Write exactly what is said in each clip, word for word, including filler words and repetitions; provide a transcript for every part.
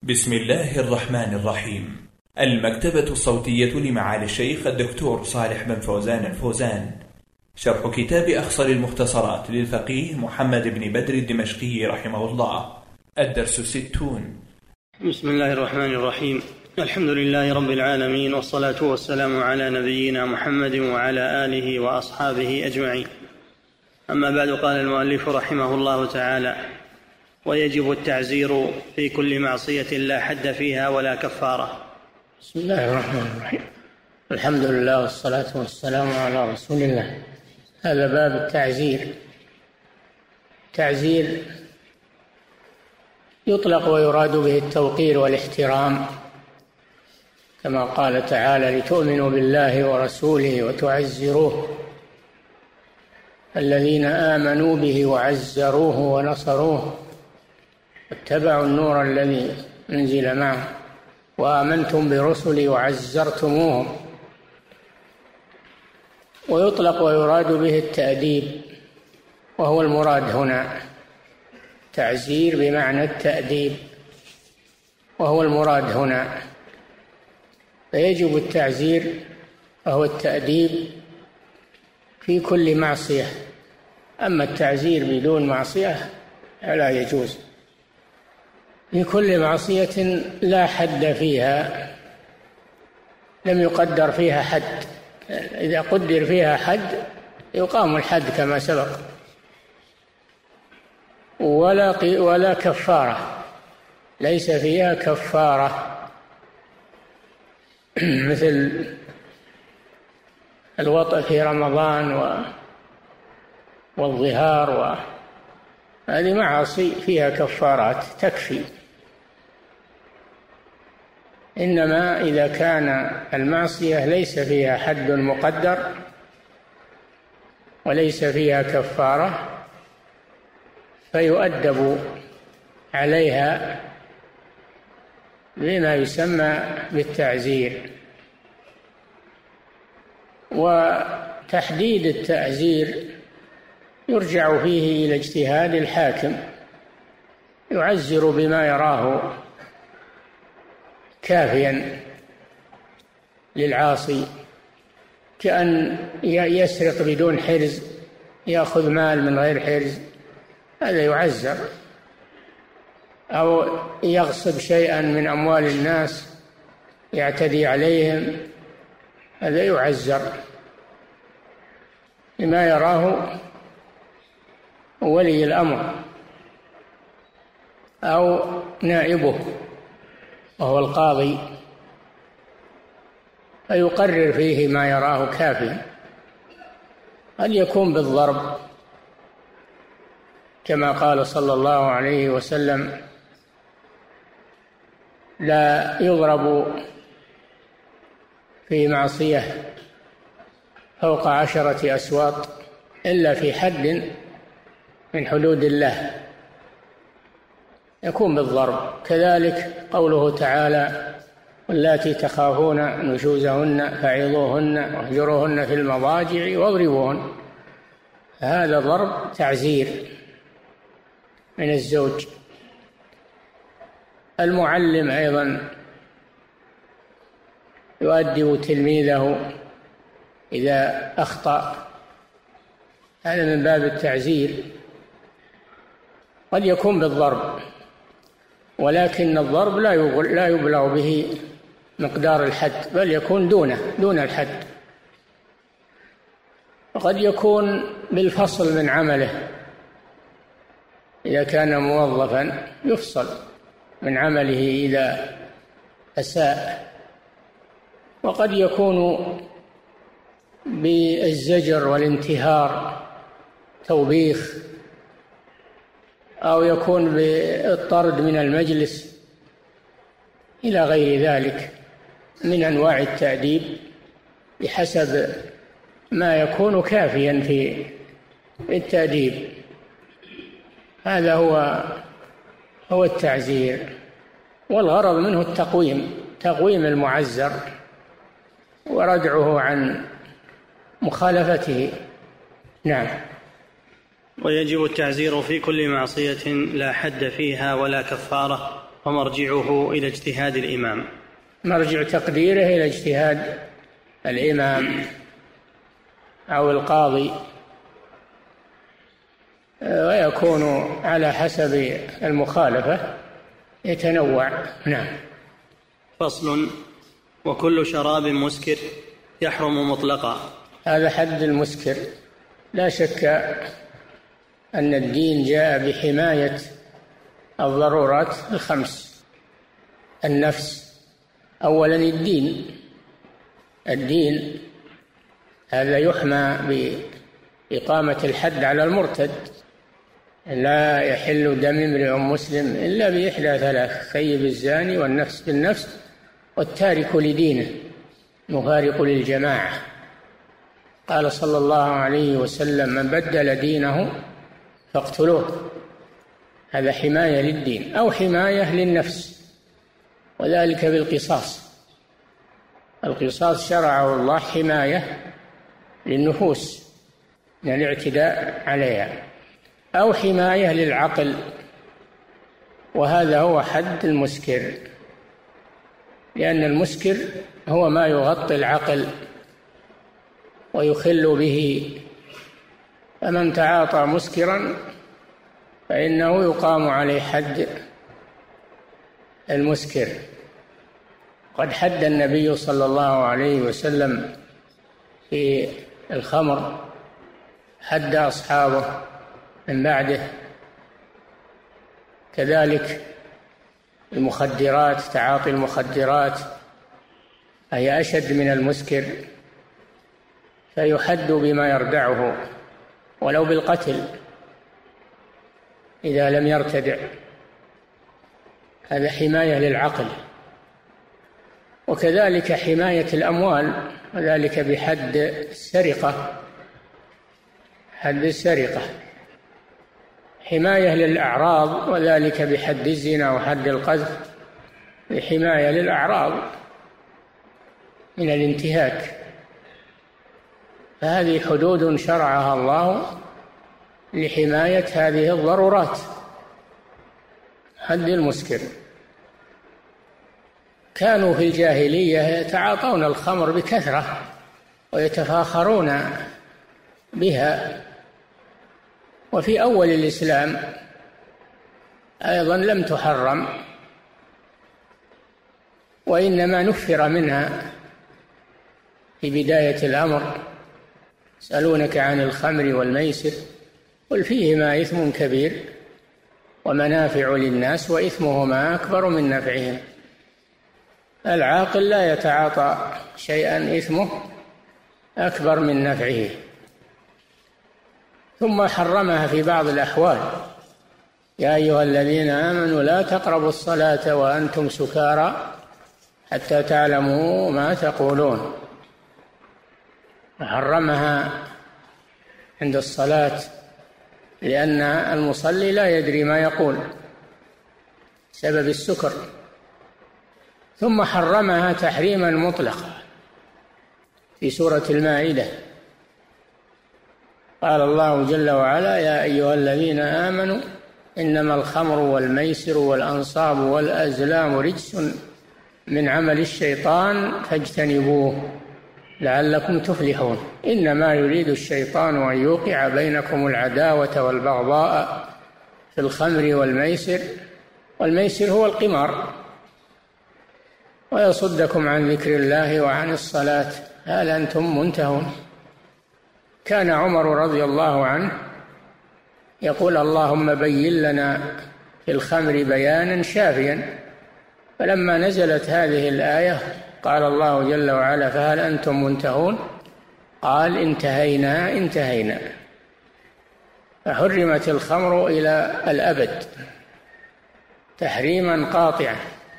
بسم الله الرحمن الرحيم. المكتبة الصوتية لمعالي الشيخ الدكتور صالح بن فوزان الفوزان، شرح كتاب أخصر المختصرات للفقيه محمد بن بدر الدمشقي رحمه الله. الدرس الستون. بسم الله الرحمن الرحيم. الحمد لله رب العالمين، والصلاة والسلام على نبينا محمد وعلى آله وأصحابه أجمعين. أما بعد، قال المؤلف رحمه الله تعالى: ويجب التعزير في كل معصية لا حد فيها ولا كفارة. بسم الله الرحمن الرحيم. الحمد لله والصلاة والسلام على رسول الله. هذا باب التعزير. تعزير يطلق ويراد به التوقير والاحترام، كما قال تعالى: لتؤمنوا بالله ورسوله وتعزروه. الذين آمنوا به وعزروه ونصروه واتبعوا النور الذي أنزل معه وآمنتم برسلي وعزرتموهم. ويطلق ويراد به التأديب، وهو المراد هنا. تعزير بمعنى التأديب، وهو المراد هنا. فيجب التعزير وهو التأديب في كل معصية، أما التعزير بدون معصية لا يجوز. في كل معصية لا حد فيها، لم يقدر فيها حد. إذا قدر فيها حد يقام الحد كما سبق، ولا ولا كفارة، ليس فيها كفارة مثل الوطء في رمضان والظهار، وهذه معاصي فيها كفارات تكفي. إنما إذا كان المعصية ليس فيها حد مقدر وليس فيها كفارة فيؤدب عليها بما يسمى بالتعزير. وتحديد التعزير يرجع فيه إلى اجتهاد الحاكم، يعزر بما يراه كافيا للعاصي، كأن يسرق بدون حرز، يأخذ مال من غير حرز، هذا يعزر، أو يغصب شيئا من أموال الناس يعتدي عليهم، هذا يعزر بما يراه ولي الأمر أو نائبه وهو القاضي، فيقرر فيه ما يراه كافيا. قد يكون بالضرب، كما قال صلى الله عليه وسلم: لا يضرب في معصية فوق عشرة أسواط إلا في حد من حدود الله، يكون بالضرب. كذلك قوله تعالى: واللاتي تخافون نشوزهن فعظوهن واهجروهن في المضاجع واضربوهن. هذا ضرب تعزير من الزوج. المعلم أيضا يؤدب تلميذه إذا أخطأ، هذا من باب التعزير. قد يكون بالضرب، ولكن الضرب لا يبلغ به مقدار الحد، بل يكون دونه دون الحد. وقد يكون بالفصل من عمله، إذا كان موظفا يفصل من عمله إذا أساء. وقد يكون بالزجر والانتهار، توبيخ، أو يكون بالطرد من المجلس إلى غير ذلك من أنواع التأديب، بحسب ما يكون كافيا في التأديب. هذا هو هو التعزير، والغرض منه التقويم، تقويم المعزر وردعه عن مخالفته. نعم. ويجب التعزير في كل معصية لا حد فيها ولا كفارة. ومرجعه إلى اجتهاد الإمام. مرجع تقديره إلى اجتهاد الإمام أو القاضي، ويكون على حسب المخالفة يتنوع. نعم. فصل: وكل شراب مسكر يحرم مطلقا. هذا حد المسكر. لا شك أن الدين جاء بحماية الضرورات الخمس. النفس أولا، الدين الدين هذا يحمى بإقامة الحد على المرتد. لا يحل دم امرئ مسلم إلا بإحدى ثلاث: ثيب الزاني، والنفس بالنفس، والتارك لدينه مفارق للجماعة. قال صلى الله عليه وسلم: من بدل دينه فاقتلوه. هذا حماية للدين أو حماية للنفس، وذلك بالقصاص. القصاص شرعه الله حماية للنفوس من الاعتداء عليها، أو حماية للعقل، وهذا هو حد المسكر، لأن المسكر هو ما يغطي العقل ويخل به. فمن تعاطى مسكرا فإنه يقام عليه حد المسكر. قد حد النبي صلى الله عليه وسلم في الخمر، حد أصحابه من بعده. كذلك المخدرات، تعاطي المخدرات هي أشد من المسكر، فيحد بما يردعه ولو بالقتل إذا لم يرتدع. هذا حماية للعقل. وكذلك حماية الأموال، وذلك بحد السرقة. حد السرقة حماية للأعراض، وذلك بحد الزنا وحد القذف، بحماية للأعراض من الانتهاك. فهذه حدود شرعها الله لحماية هذه الضرورات. حد المسكر. كانوا في الجاهلية يتعاطون الخمر بكثرة ويتفاخرون بها، وفي أول الإسلام أيضا لم تحرم، وإنما نفر منها في بداية الأمر. يسألونك عن الخمر والميسر قل فيهما إثم كبير ومنافع للناس وإثمهما أكبر من نفعهما. العاقل لا يتعاطى شيئا إثمه أكبر من نفعه. ثم حرمها في بعض الأحوال: يا أيها الذين آمنوا لا تقربوا الصلاة وأنتم سكارى حتى تعلموا ما تقولون. حرمها عند الصلاة لأن المصلي لا يدري ما يقول بسبب السكر. ثم حرمها تحريما مطلقا في سورة المائدة. قال الله جل وعلا: يا أيها الذين آمنوا إنما الخمر والميسر والأنصاب والأزلام رجس من عمل الشيطان فاجتنبوه لعلكم تفلحون. إنما يريد الشيطان أن يوقع بينكم العداوة والبغضاء في الخمر والميسر. والميسر هو القمار، ويصدكم عن ذكر الله وعن الصلاة هل أنتم منتهون. كان عمر رضي الله عنه يقول: اللهم بين لنا في الخمر بيانا شافيا. فلما نزلت هذه الآية قال الله جل وعلا: فهل أنتم منتهون؟ قال: انتهينا انتهينا. فحرمت الخمر إلى الأبد تحريما قاطعا.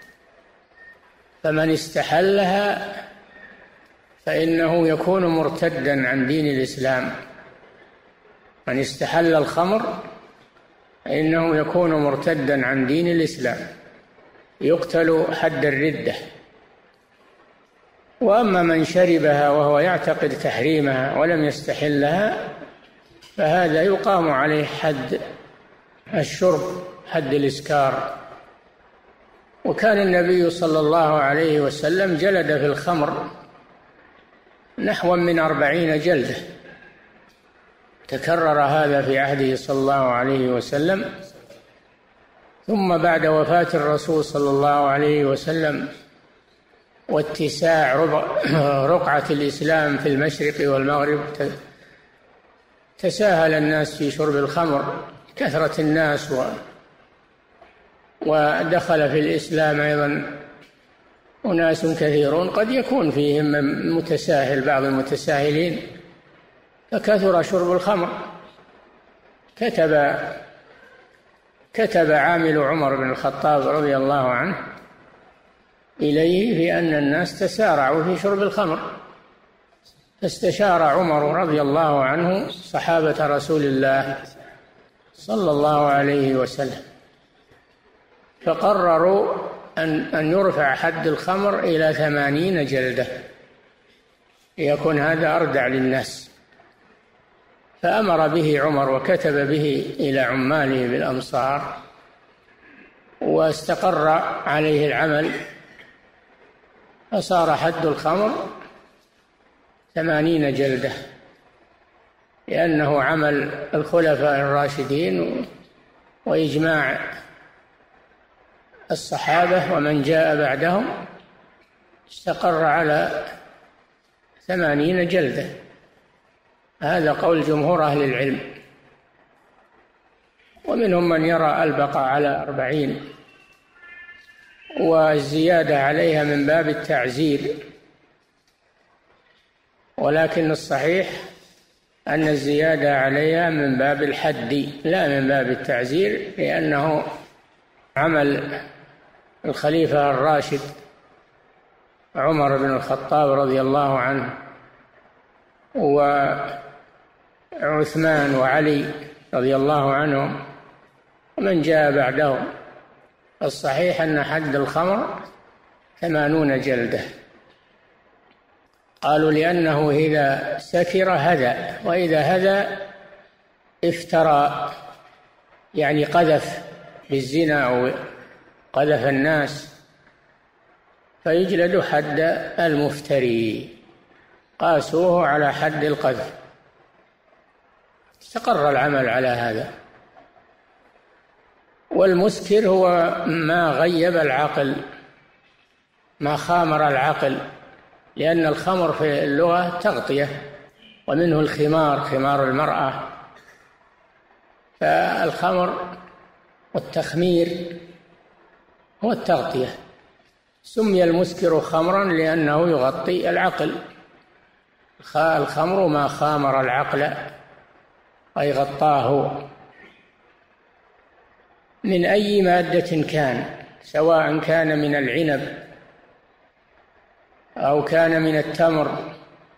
فمن استحلها فإنه يكون مرتدا عن دين الإسلام. من استحل الخمر فإنه يكون مرتدا عن دين الإسلام، يقتل حد الردة. وأما من شربها وهو يعتقد تحريمها ولم يستحلها فهذا يقام عليه حد الشرب، حد الإسكار. وكان النبي صلى الله عليه وسلم جلد في الخمر نحو من أربعين جلدة، تكرر هذا في عهده صلى الله عليه وسلم. ثم بعد وفاة الرسول صلى الله عليه وسلم واتساع رقعة الإسلام في المشرق والمغرب تساهل الناس في شرب الخمر، كثرة الناس و ودخل في الإسلام أيضا أناس كثيرون قد يكون فيهم متساهل، بعض المتساهلين، فكثر شرب الخمر. كتب كتب عامل عمر بن الخطاب رضي الله عنه إليه في أن الناس تسارعوا في شرب الخمر، فاستشار عمر رضي الله عنه صحابة رسول الله صلى الله عليه وسلم، فقرروا أن أن يرفع حد الخمر إلى ثمانين جلدة ليكون هذا أردع للناس. فأمر به عمر وكتب به إلى عماله بالأمصار، واستقر عليه العمل، فصار حد الخمر ثمانين جلدة، لأنه عمل الخلفاء الراشدين وإجماع الصحابة ومن جاء بعدهم، استقر على ثمانين جلدة. هذا قول جمهور أهل العلم، ومنهم من يرى البقاء على أربعين، والزيادة عليها من باب التعزير، ولكن الصحيح أن الزيادة عليها من باب الحد لا من باب التعزير، لأنه عمل الخليفة الراشد عمر بن الخطاب رضي الله عنه وعثمان وعلي رضي الله عنهم ومن جاء بعدهم. الصحيح أن حد الخمر ثمانون جلدة. قالوا لأنه إذا سكر هدى، وإذا هدى افترى، يعني قذف بالزنا أو قذف الناس، فيجلد حد المفتري، قاسوه على حد القذف. استقر العمل على هذا. والمسكر هو ما غيب العقل، ما خامر العقل، لأن الخمر في اللغة تغطية، ومنه الخمار، خمار المرأة. فالخمر والتخمير هو التغطية. سمي المسكر خمرا لأنه يغطي العقل. الخمر ما خامر العقل أي غطاه، من أي مادة كان، سواء كان من العنب أو كان من التمر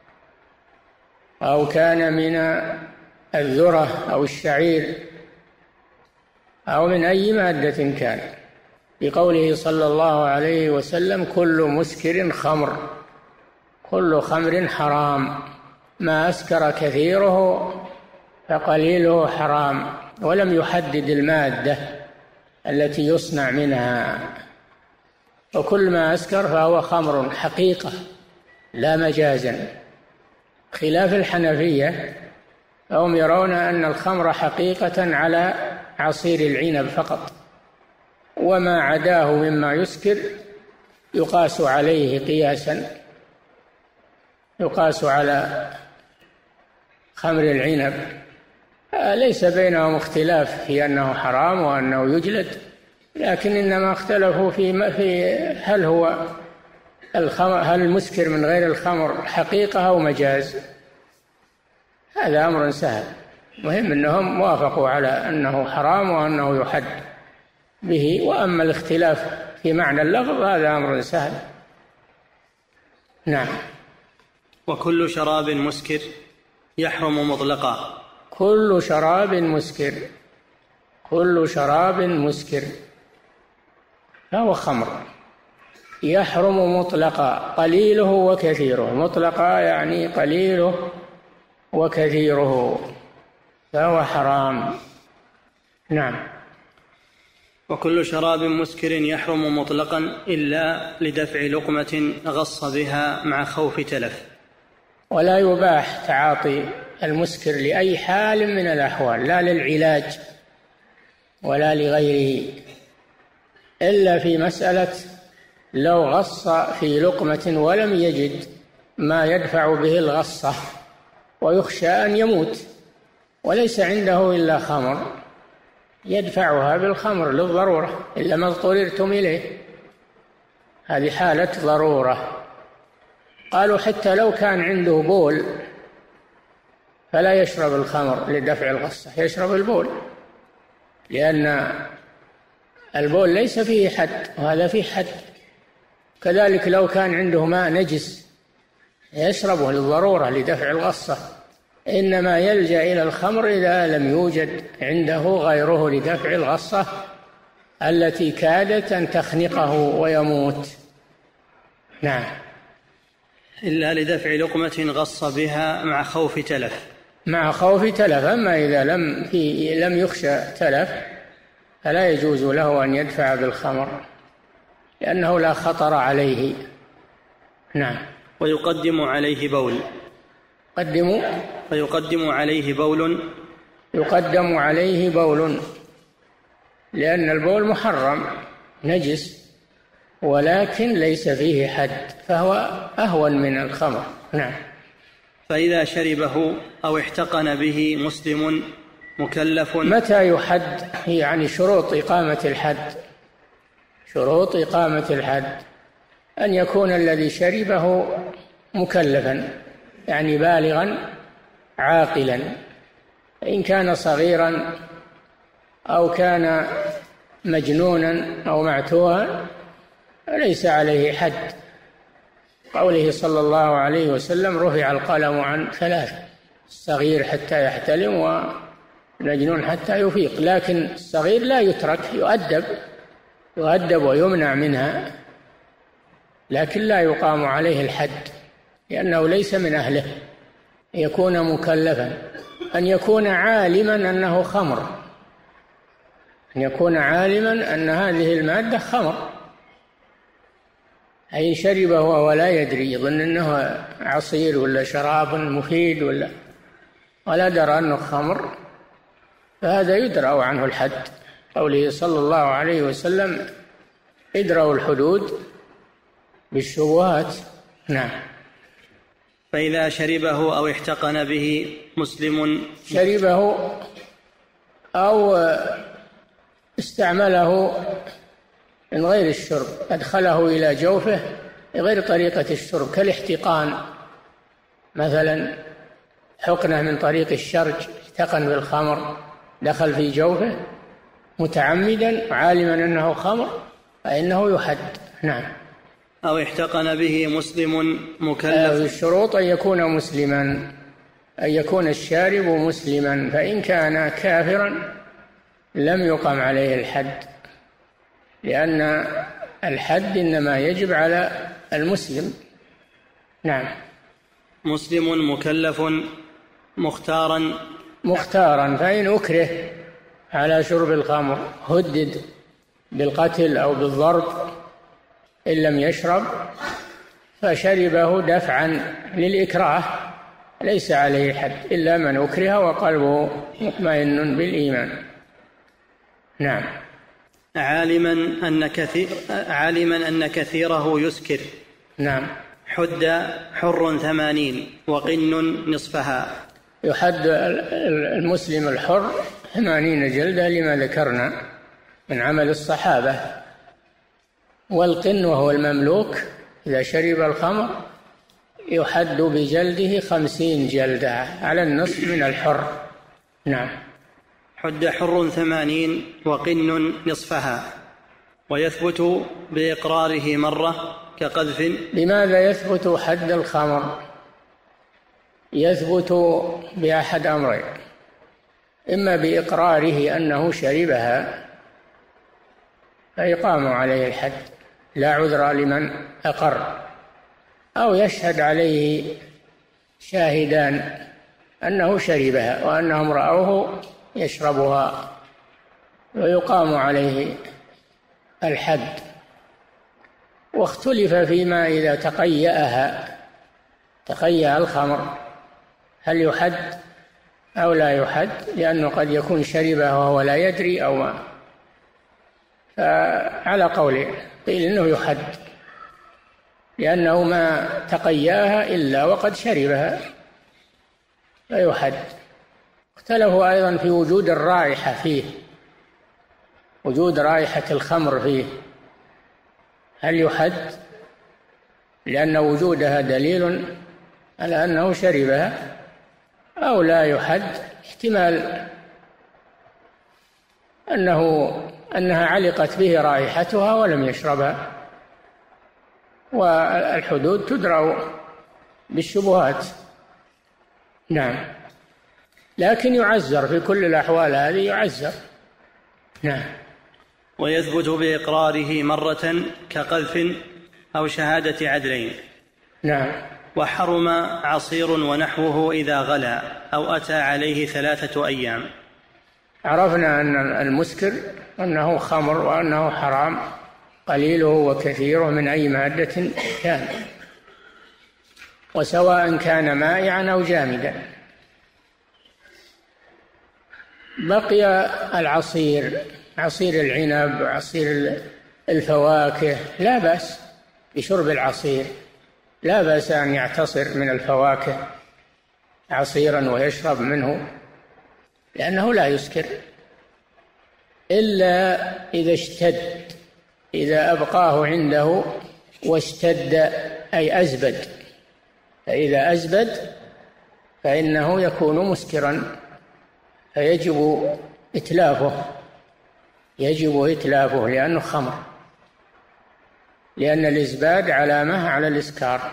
أو كان من الذرة أو الشعير أو من أي مادة كان، بقوله صلى الله عليه وسلم: كل مسكر خمر، كل خمر حرام، ما أسكر كثيره فقليله حرام. ولم يحدد المادة التي يصنع منها، وكل ما أسكر فهو خمر حقيقة لا مجازا، خلاف الحنفية، فهم يرون أن الخمر حقيقة على عصير العنب فقط، وما عداه مما يسكر يقاس عليه قياسا، يقاس على خمر العنب. ليس بينهم اختلاف في أنه حرام وأنه يجلد، لكن إنما اختلفوا في في هل هو الخمر، هل المسكر من غير الخمر حقيقة أو مجاز. هذا أمر سهل، مهم أنهم وافقوا على أنه حرام وأنه يحد به. وأما الاختلاف في معنى اللفظ هذا أمر سهل. نعم. وكل شراب مسكر يحرم مطلقا. كل شراب مسكر، كل شراب مسكر فهو خمر، يحرم مطلقا، قليله وكثيره. مطلقا يعني قليله وكثيره، فهو حرام. نعم. وكل شراب مسكر يحرم مطلقا إلا لدفع لقمة غص بها مع خوف تلف. ولا يباح تعاطي المسكر لأي حال من الأحوال، لا للعلاج ولا لغيره، إلا في مسألة لو غص في لقمة ولم يجد ما يدفع به الغصة ويخشى أن يموت وليس عنده إلا خمر يدفعها بالخمر للضرورة إلا ما اضطررتم إليه، هذه حالة ضرورة. قالوا حتى لو كان عنده بول فلا يشرب الخمر لدفع الغصة، يشرب البول، لأن البول ليس فيه حد وهذا فيه حد. كذلك لو كان عنده ماء نجس يشربه للضرورة لدفع الغصة، إنما يلجأ إلى الخمر إذا لم يوجد عنده غيره لدفع الغصة التي كادت أن تخنقه ويموت. نعم. إلا لدفع لقمة غص بها مع خوف تلف. مع خوف تلف، أما إذا لم, في لم يخشى تلف فلا يجوز له أن يدفع بالخمر لأنه لا خطر عليه. نعم. ويقدم عليه بول. قدموا ويقدم عليه بول. يقدم عليه بول لأن البول محرم نجس ولكن ليس فيه حد فهو أهون من الخمر. نعم. فإذا شربه أو احتقن به مسلم مكلف. متى يحد؟ يعني شروط إقامة الحد، شروط إقامة الحد أن يكون الذي شربه مكلفا يعني بالغا عاقلا، إن كان صغيرا أو كان مجنونا أو معتوها ليس عليه حد. قوله صلى الله عليه وسلم رفع القلم عن ثلاث، الصغير حتى يحتلم والمجنون حتى يفيق، لكن الصغير لا يترك، يؤدب يؤدب ويمنع منها، لكن لا يقام عليه الحد لأنه ليس من أهله. يكون مكلفا، أن يكون عالما أنه خمر، أن يكون عالما أن هذه المادة خمر، أي شربه وهو لا يدري، يظن أنه عصير ولا شراب مفيد ولا ولا درى أنه خمر، فهذا يدرأ عنه الحد. قوله صلى الله عليه وسلم ادرأوا الحدود بالشبهات. نعم. فإذا شربه أو احتقن به مسلم. شربه أو استعمله من غير الشرب، أدخله إلى جوفه بغير طريقة الشرب كالاحتقان مثلا، حقنه من طريق الشرج احتقن بالخمر دخل في جوفه متعمدا عالما أنه خمر فإنه يحد. نعم. أو احتقن به مسلم مكلف. الشروط أن يكون مسلما، أن يكون الشارب مسلما، فإن كان كافرا لم يقم عليه الحد، لأن الحد إنما يجب على المسلم. نعم. مسلم مكلف مختارا. مختارا، فإن أكره على شرب الخمر هدد بالقتل أو بالضرب إن لم يشرب فشربه دفعا للإكراه ليس عليه حد إلا من أكره وقلبه مطمئن بالإيمان. نعم. عالما أن كثير عالما أن كثيره يسكر. نعم. حد حر ثمانين وقن نصفها. يحد المسلم الحر ثمانين جلدة لما ذكرنا من عمل الصحابة، والقن وهو المملوك إذا شرب الخمر يحد بجلده خمسين جلدة على النصف من الحر. نعم. حد حر ثمانين وقن نصفها. ويثبت بإقراره مرة كقذف. لماذا يثبت حد الخمر؟ يثبت بأحد أمرين، إما بإقراره أنه شربها فيقام عليه الحد لا عذر لمن أقر، أو يشهد عليه شاهدان أنه شربها وأنهم رأوه يشربها ويقام عليه الحد. واختلف فيما إذا تقيأها تقيأ الخمر هل يحد أو لا يحد، لأنه قد يكون شربه وهو لا يدري أو ما. فعلى قوله قيل إنه يحد لأنه ما تقياها إلا وقد شربها فيحد. اختلفوا أيضا في وجود الرائحة فيه، وجود رائحة الخمر فيه هل يحد، لأن وجودها دليل على أنه شربها، أو لا يحد. احتمال أنه أنها علقت به رائحتها ولم يشربها، والحدود تدرأ بالشبهات. نعم، لكن يعزر في كل الأحوال هذه يعزر. نعم. ويثبت بإقراره مرة كقذف أو شهادة عدلين. نعم. وحرم عصير ونحوه إذا غلا أو أتى عليه ثلاثة أيام. عرفنا أن المسكر أنه خمر وأنه حرام قليله وكثيره من أي مادة كان، وسواء كان مائعا أو جامدا. بقي العصير، عصير العنب، عصير الفواكه، لا بأس بشرب العصير، لا بأس أن يعتصر من الفواكه عصيرا ويشرب منه، لأنه لا يسكر إلا إذا اشتد، إذا أبقاه عنده واشتد أي أزبد، فإذا أزبد فإنه يكون مسكرا فيجب إتلافه، يجب إتلافه لأنه خمر، لأن الإزباد علامة على الإسكار.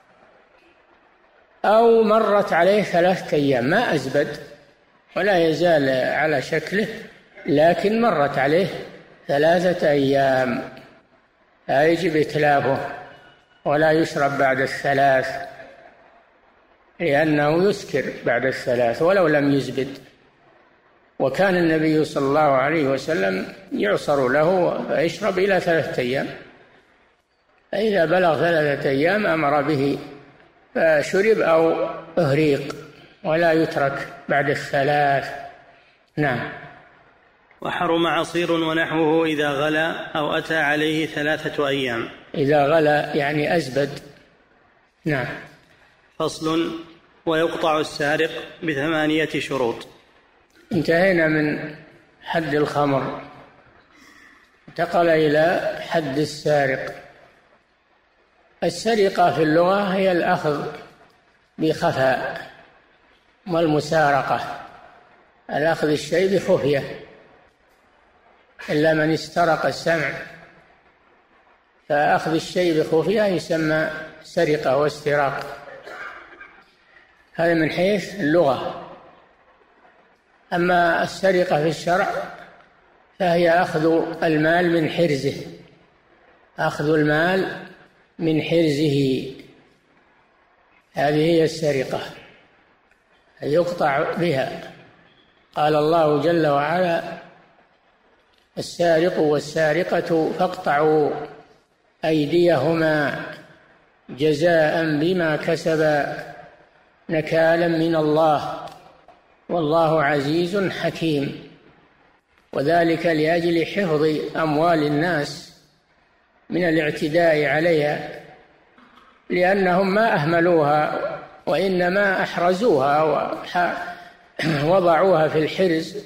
أو مرت عليه ثلاثة أيام ما أزبد ولا يزال على شكله، لكن مرت عليه ثلاثة أيام فيجب إتلافه ولا يشرب بعد الثلاث، لأنه يسكر بعد الثلاث ولو لم يزبد. وكان النبي صلى الله عليه وسلم يعصر له فيشرب إلى ثلاثة أيام، فإذا بلغ ثلاثة أيام أمر به فشرب أو أهريق ولا يترك بعد الثلاث. نعم. وحرم عصير ونحوه إذا غلا أو أتى عليه ثلاثة أيام. إذا غلا يعني أزبد. نعم. فصل. ويقطع السارق بثمانية شروط. انتهينا من حد الخمر، انتقل إلى حد السارق. السرقة في اللغة هي الأخذ بخفاء، والمسارقة الأخذ الشيء بخفية، إلا من استرق السمع، فأخذ الشيء بخفية يسمى سرقة واستراق. هذا من حيث اللغة. أما السرقة في الشرع فهي أخذ المال من حرزه، أخذ المال من حرزه، هذه هي السرقة يقطع بها. قال الله جل وعلا: السارق والسارقة فاقطعوا أيديهما جزاء بما كسبا نكالا من الله والله عزيز حكيم. وذلك لأجل حفظ أموال الناس من الاعتداء عليها، لأنهم ما أهملوها وإنما أحرزوها ووضعوها في الحرز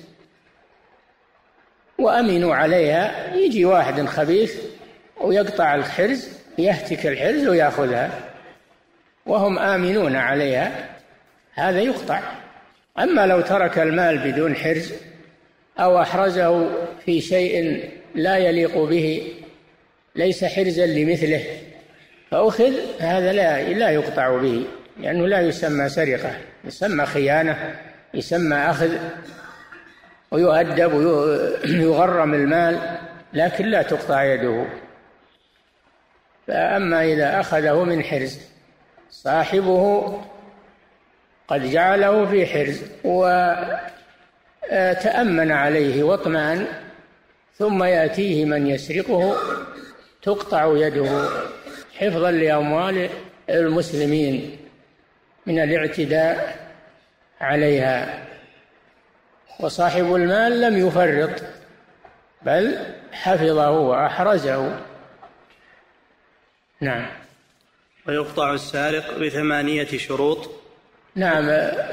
وأمنوا عليها. يجي واحد خبيث ويقطع الحرز، يهتك الحرز ويأخذها وهم آمنون عليها، هذا يقطع. أما لو ترك المال بدون حرز أو أحرزه في شيء لا يليق به ليس حرزا لمثله فأخذ، هذا لا لا يقطع به، لأنه لا يسمى سرقة، يسمى خيانة، يسمى أخذ ويؤدب ويغرم المال، لكن لا تقطع يده. فأما إذا أخذه من حرز صاحبه قد جعله في حرز وتأمن عليه واطمأن، ثم يأتيه من يسرقه تقطع يده حفظا لأموال المسلمين من الاعتداء عليها. وصاحب المال لم يفرط بل حفظه وأحرزه. نعم. ويقطع السارق بثمانية شروط. نعم.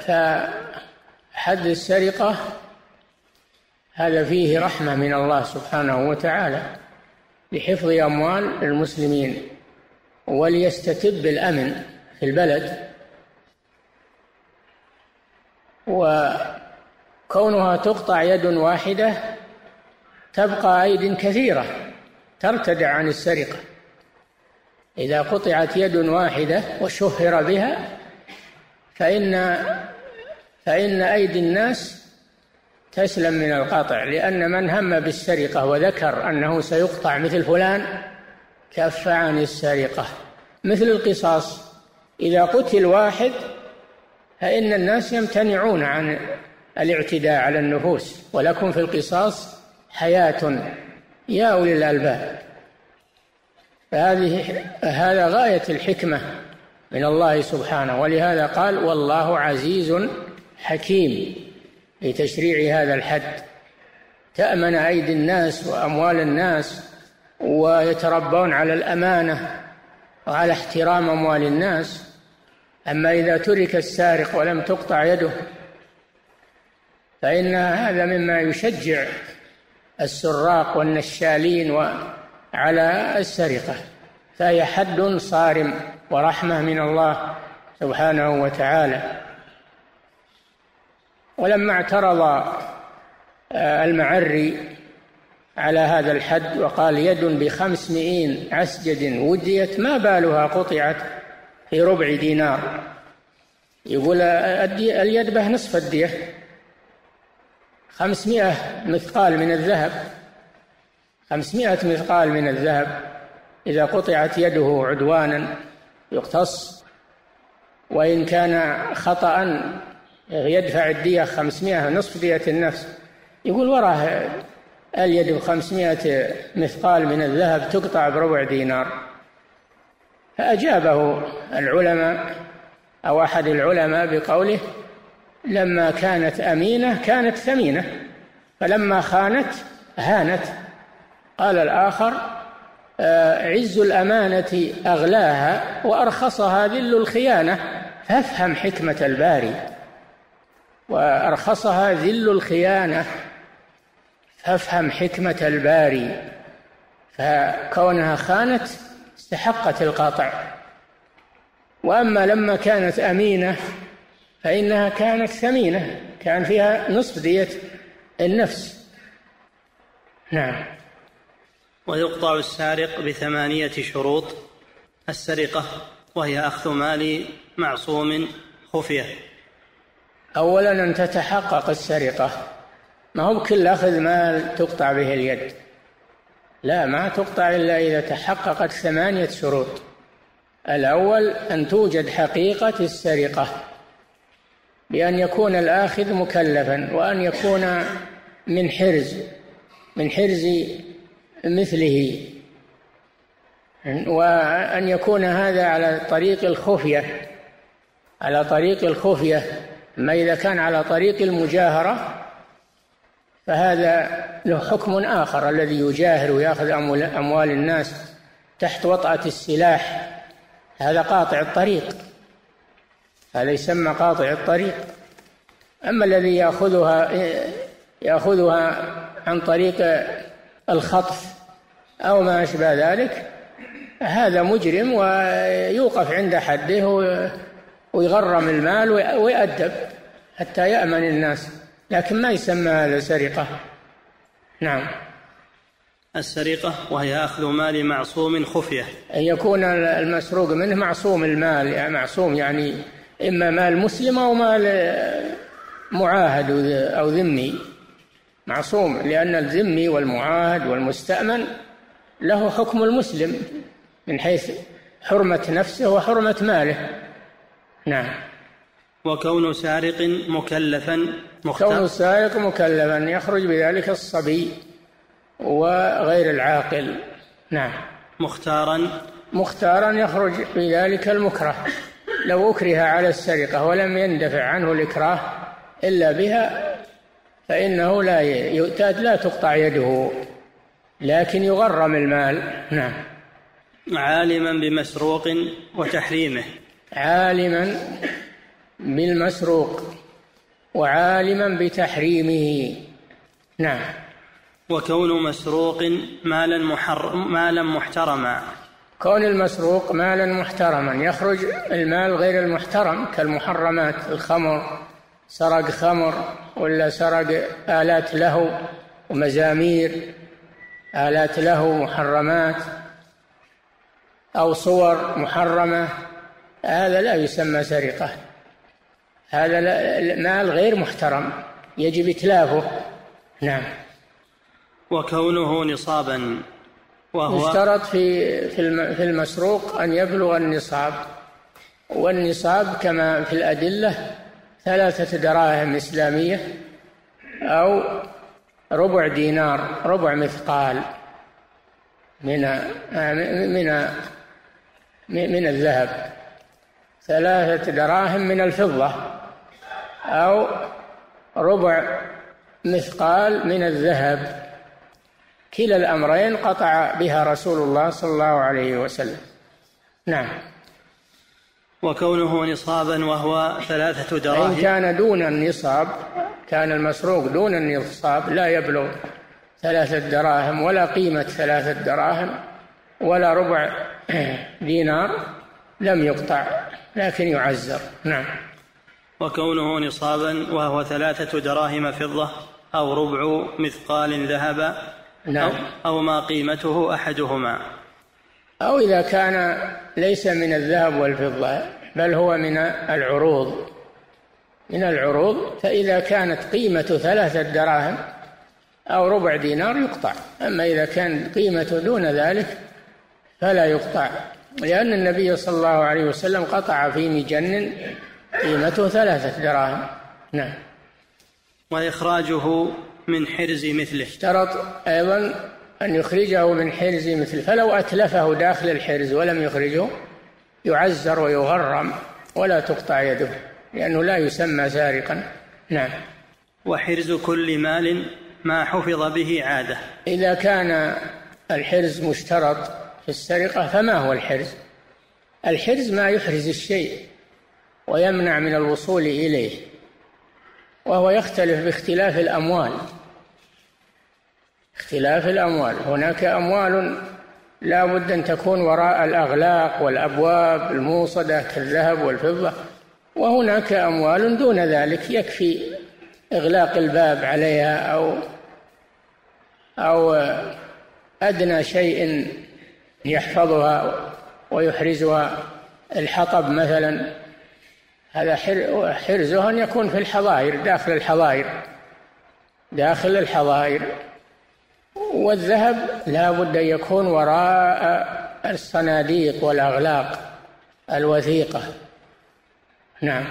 فحد السرقة هذا فيه رحمة من الله سبحانه وتعالى لحفظ أموال المسلمين وليستتب الأمن في البلد. وكونها تقطع يد واحدة تبقى أيد كثيرة ترتدع عن السرقة. إذا قطعت يد واحدة وشهر بها فإن فإن أيدي الناس تسلم من القطع، لأن من هم بالسرقة وذكر أنه سيقطع مثل فلان كف عن السرقة. مثل القصاص، إذا قتل واحد فإن الناس يمتنعون عن الاعتداء على النفوس، ولكم في القصاص حياة يا أولي الألباب. فهذه هذا غاية الحكمة من الله سبحانه، ولهذا قال والله عزيز حكيم لتشريع هذا الحد. تأمن أيدي الناس وأموال الناس ويتربون على الأمانة وعلى احترام أموال الناس. أما إذا ترك السارق ولم تقطع يده فإن هذا مما يشجع السراق والنشالين على السرقة، فهي حد صارم ورحمة من الله سبحانه وتعالى. ولما اعترض المعري على هذا الحد وقال يد بخمسمائين عسجد وديت ما بالها قطعت في ربع دينار، يقول اليد به نصف الدية، خمسمائة مثقال من الذهب، خمسمائة مثقال من الذهب إذا قطعت يده عدوانا يقتص، وإن كان خطأ يدفع الدية خمسمائة نصف دية النفس. يقول وراه اليد بخمسمائة مثقال من الذهب تقطع بربع دينار. فأجابه العلماء أو أحد العلماء بقوله لما كانت أمينة كانت ثمينة، فلما خانت هانت. قال الآخر عز الأمانة أغلاها وأرخصها ذل الخيانة، فافهم حكمة الباري. وأرخصها ذل الخيانة فافهم حكمة الباري، فكونها خانت استحقت القطع. وأما لما كانت أمينة فإنها كانت ثمينة، كان فيها نصف دية النفس. نعم. ويقطع السارق بثمانية شروط. السرقة وهي أخذ مال معصوم خفية. أولا أن تتحقق السرقة، ما هو بكل أخذ مال تقطع به اليد، لا، ما تقطع إلا إذا تحققت ثمانية شروط. الأول أن توجد حقيقة السرقة بأن يكون الآخذ مكلفا، وأن يكون من حرز من حرز مثله، وأن يكون هذا على طريق الخفية على طريق الخفية. ما إذا كان على طريق المجاهرة فهذا له حكم آخر، الذي يجاهر ويأخذ أموال الناس تحت وطأة السلاح، هذا قاطع الطريق، هذا يسمى قاطع الطريق. أما الذي يأخذها يأخذها عن طريق الخطف أو ما أشبه ذلك هذا مجرم ويوقف عند حده ويغرم المال ويؤدب حتى يأمن الناس، لكن ما يسمى هذا سرقة. نعم. السرقة وهي أخذ مال معصوم خفية، أن يكون المسروق منه معصوم المال، يعني معصوم يعني إما مال مسلم أو مال معاهد أو ذمي، معصوم، لأن الذمي والمعاهد والمستأمن له حكم المسلم من حيث حرمة نفسه وحرمة ماله. نعم. وكون سارق مكلفا مختار. كون السارق مكلفا يخرج بذلك الصبي وغير العاقل. نعم. مختارا مختارا يخرج في ذلك المكره، لو أكره على السرقة ولم يندفع عنه الإكراه إلا بها فإنه لا يؤتاد لا تقطع يده، لكن يغرم المال. نعم. عالما بمسروق وتحريمه. عالما بالمسروق وعالما بتحريمه. نعم. وكون مسروق مالا محرم مالا محترما. كون المسروق مالا محترما يخرج المال غير المحترم كالمحرمات، الخمر، سرق خمر ولا سرق آلات لهو ومزامير، آلات لهو محرمات، أو صور محرمة، هذا لا يسمى سرقة، هذا مال غير محترم يجب إتلافه. نعم. وكونه نصابا، وهو يشترط في في المسروق أن يبلغ النصاب، والنصاب كما في الأدلة ثلاثة دراهم إسلامية أو ربع دينار، ربع مثقال من من من الذهب، ثلاثة دراهم من الفضة أو ربع مثقال من الذهب، كلا الأمرين قطع بها رسول الله صلى الله عليه وسلم. نعم. وكونه نصابا وهو ثلاثة دراهم. إن كان دون النصاب، كان المسروق دون النصاب لا يبلغ ثلاثة دراهم ولا قيمة ثلاثة دراهم ولا ربع دينار لم يقطع لكن يعزر. نعم. وكونه نصابا وهو ثلاثة دراهم فضة أو ربع مثقال ذهب. نعم. أو ما قيمته أحدهما، أو إذا كان ليس من الذهب والفضة بل هو من العروض، من العروض، فإذا كانت قيمة ثلاثة دراهم أو ربع دينار يقطع، أما إذا كان قيمته دون ذلك فلا يقطع، لأن النبي صلى الله عليه وسلم قطع في مجن قيمته ثلاثة دراهم. نعم. وإخراجه من حرز مثله. اشترط أيضا أن يخرجه من حرز مثله، فلو أتلفه داخل الحرز ولم يخرجه يعزر ويغرم ولا تقطع يده لأنه لا يسمى سارقا. نعم. وحرز كل مال ما حفظ به عادة. إذا كان الحرز مشترط في السرقة فما هو الحرز؟ الحرز ما يحرز الشيء ويمنع من الوصول إليه، وهو يختلف باختلاف الأموال. اختلاف الأموال، هناك أموال لا بد أن تكون وراء الأغلاق والأبواب الموصدة كالذهب والفضة، وهناك أموال دون ذلك يكفي إغلاق الباب عليها أو أو أدنى شيء يحفظها ويحرزها، الحطب مثلا، هذا حرزها أن يكون في الحظائر، داخل الحظائر داخل الحظائر والذهب لا بد أن يكون وراء الصناديق والأغلاق الوثيقة. نعم.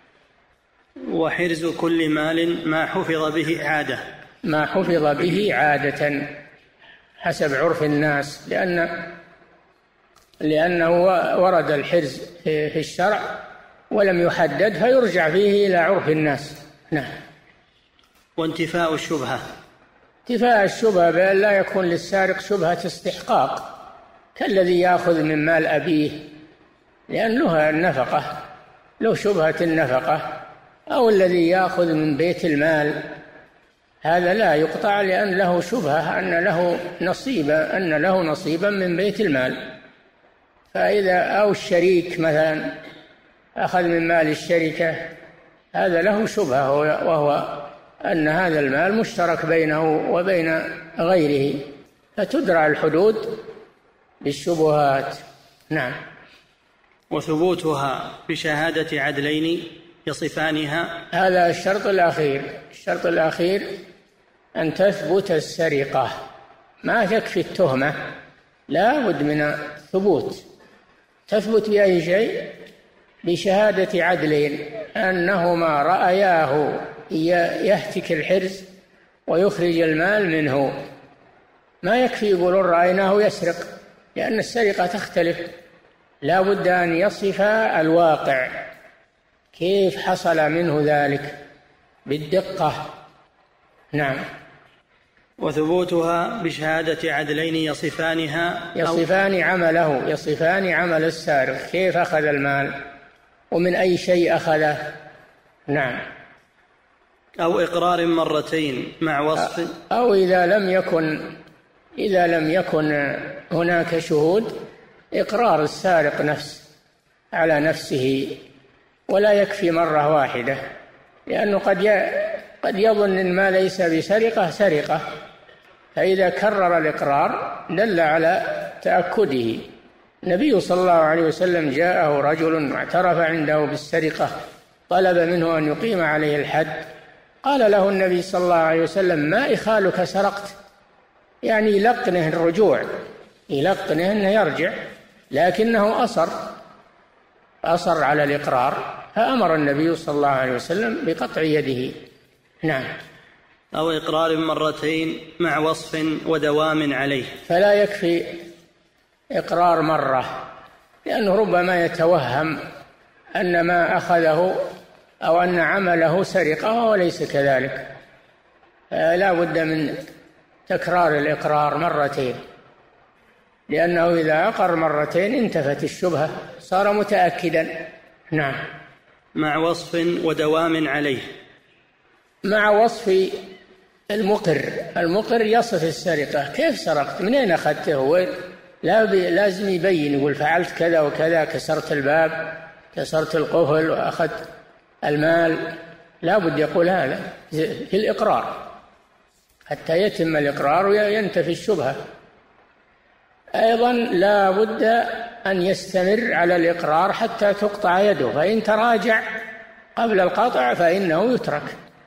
وحرز كل مال ما حفظ به عادة. ما حفظ به عادة حسب عرف الناس، لأن لأنه ورد الحرز في الشرع ولم يحدد فيرجع فيه إلى عرف الناس. نعم. وانتفاء الشبهة. انتفاء الشبهة بأن لا يكون للسارق شبهة استحقاق كالذي يأخذ من مال أبيه، لأن له النفقة، له شبهة النفقة، أو الذي يأخذ من بيت المال، هذا لا يقطع لأن له شبهة أن له نصيبا أن له نصيبا من بيت المال. فإذا أو الشريك مثلا أخذ من مال الشركة، هذا له شبهة، وهو أن هذا المال مشترك بينه وبين غيره، فتدرى الحدود بالشبهات. نعم. وثبوتها بشهادة عدلين يصفانها. هذا الشرط الأخير. الشرط الأخير أن تثبت السرقة، ما تكفي التهمة، لا بد من الثبوت. تثبت بأي شيء؟ بشهادة عدلين أنهما رأياه يهتك الحرز ويخرج المال منه، ما يكفي يقولون رأيناه يسرق، لأن السرقة تختلف، لا بد أن يصف الواقع كيف حصل منه ذلك بالدقة. نعم. وثبوتها بشهادة عدلين يصفانها يصفان عمله يصفان عمل السارق، كيف أخذ المال ومن أي شيء أخذه. نعم. أو إقرار مرتين مع وصف، أو إذا لم يكن إذا لم يكن هناك شهود، إقرار السارق نفس على نفسه، ولا يكفي مرة واحدة، لأنه قد قد يظن إن ما ليس بسرقة سرقة، فإذا كرر الإقرار دل على تأكده. النبي صلى الله عليه وسلم جاءه رجل اعترف عنده بالسرقة، طلب منه أن يقيم عليه الحد، قال له النبي صلى الله عليه وسلم: ما إخالك سرقت؟ يعني يلقنه الرجوع، يلقنه أنه يرجع، لكنه أصر أصر على الإقرار، فأمر النبي صلى الله عليه وسلم بقطع يده. نعم. أو إقرار مرتين مع وصف ودوام عليه، فلا يكفي إقرار مرة، لأنه ربما يتوهم أن ما أخذه أو أن عمله سرقة وليس كذلك، لا بد من تكرار الإقرار مرتين، لأنه إذا أقر مرتين انتفت الشبهة، صار متأكدا. نعم. مع وصف ودوام عليه، مع وصف المقر المقر يصف السرقة، كيف سرقت، من أين أخذته، هو لا لازم يبين، يقول فعلت كذا وكذا، كسرت الباب، كسرت القفل وأخذت المال، لا بد يقول هذا في الإقرار حتى يتم الإقرار وينتفي الشبهة. أيضا لا بد أن يستمر على الإقرار حتى تقطع يده، فإن تراجع قبل القطع فإنه يترك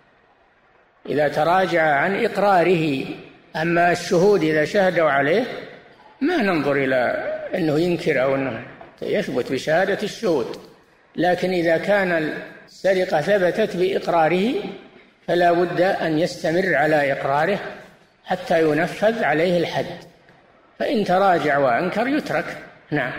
إذا تراجع عن إقراره. أما الشهود إذا شهدوا عليه ما ننظر إلى أنه ينكر أو أنه يثبت بشهادة الشهود، لكن إذا كان السرقة ثبتت بإقراره فلا بد أن يستمر على إقراره حتى ينفذ عليه الحد، فإن تراجع وأنكر يترك. نعم.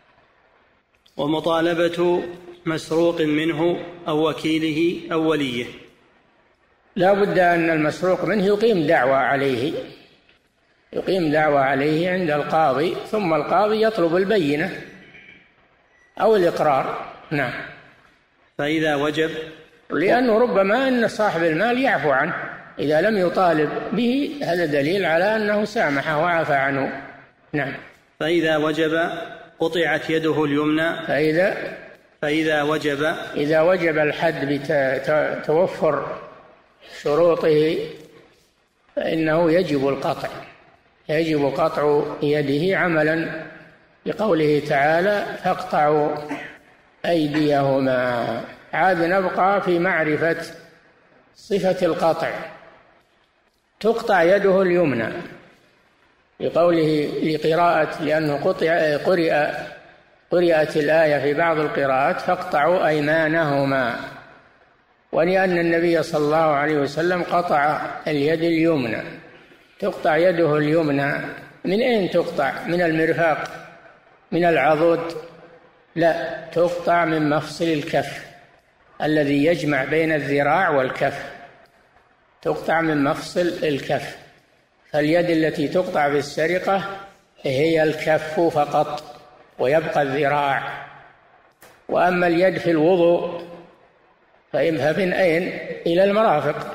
ومطالبة مسروق منه أو وكيله أو وليه، لا بد أن المسروق منه يقيم دعوى عليه يقيم دعوى عليه عند القاضي، ثم القاضي يطلب البينة أو الإقرار. نعم. فإذا وجب، لأنه ربما أن صاحب المال يعفو عنه إذا لم يطالب به، هذا دليل على أنه سامحه وعفى عنه. نعم. فإذا وجب قطعت يده اليمنى، فإذا فإذا وجب إذا وجب الحد بتوفر شروطه فإنه يجب القطع يجب قطع يده عملا بقوله تعالى: فاقطعوا أيديهما. عاد نبقى في معرفة صفة القطع. تقطع يده اليمنى بقوله لقراءة، لأنه قطع قرئ قرئت الآية في بعض القراءات: فاقطعوا أيمانهما، ولأن النبي صلى الله عليه وسلم قطع اليد اليمنى. تقطع يده اليمنى من أين تقطع؟ من المرفاق، من العضد؟ لا، تقطع من مفصل الكف الذي يجمع بين الذراع والكف، تقطع من مفصل الكف. فاليد التي تقطع بالسرقة هي الكف فقط، ويبقى الذراع. وأما اليد في الوضوء فمن أين؟ إلى المرافق،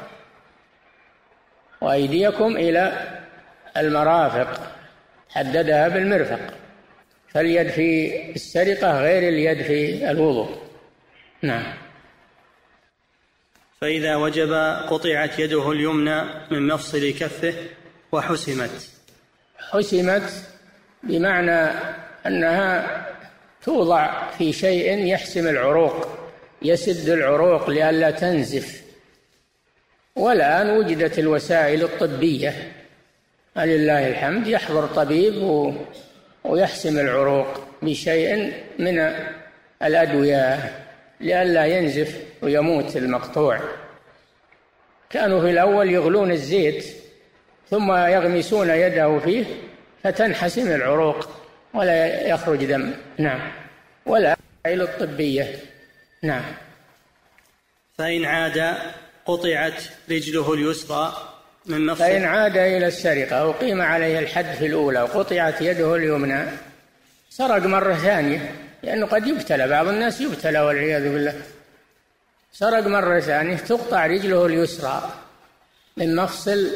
وأيديكم إلى المرافق، حددها بالمرفق. فاليد في السرقة غير اليد في الوضوء. نعم. فإذا وجب قطعت يده اليمنى من مفصل كفه وحسمت. حسمت بمعنى أنها توضع في شيء يحسم العروق، يسد العروق لئلا تنزف. والآن وجدت الوسائل الطبية لله الحمد، يحضر طبيب ويحسم العروق بشيء من الأدوية لئلا ينزف ويموت المقطوع. كانوا في الأول يغلون الزيت ثم يغمسون يده فيه فتنحسم العروق ولا يخرج دم. نعم. ولا إلى الطبية. نعم. فإن عاد قطعت رجله اليسرى من مفصل. فإن عاد إلى السرقة وقيم عليه الحد في الأولى وقطعت يده اليمنى سرق مرة ثانية، لأنه قد يبتلى، بعض الناس يبتلى والعياذ بالله، سرق مرة ثانية تقطع رجله اليسرى من مفصل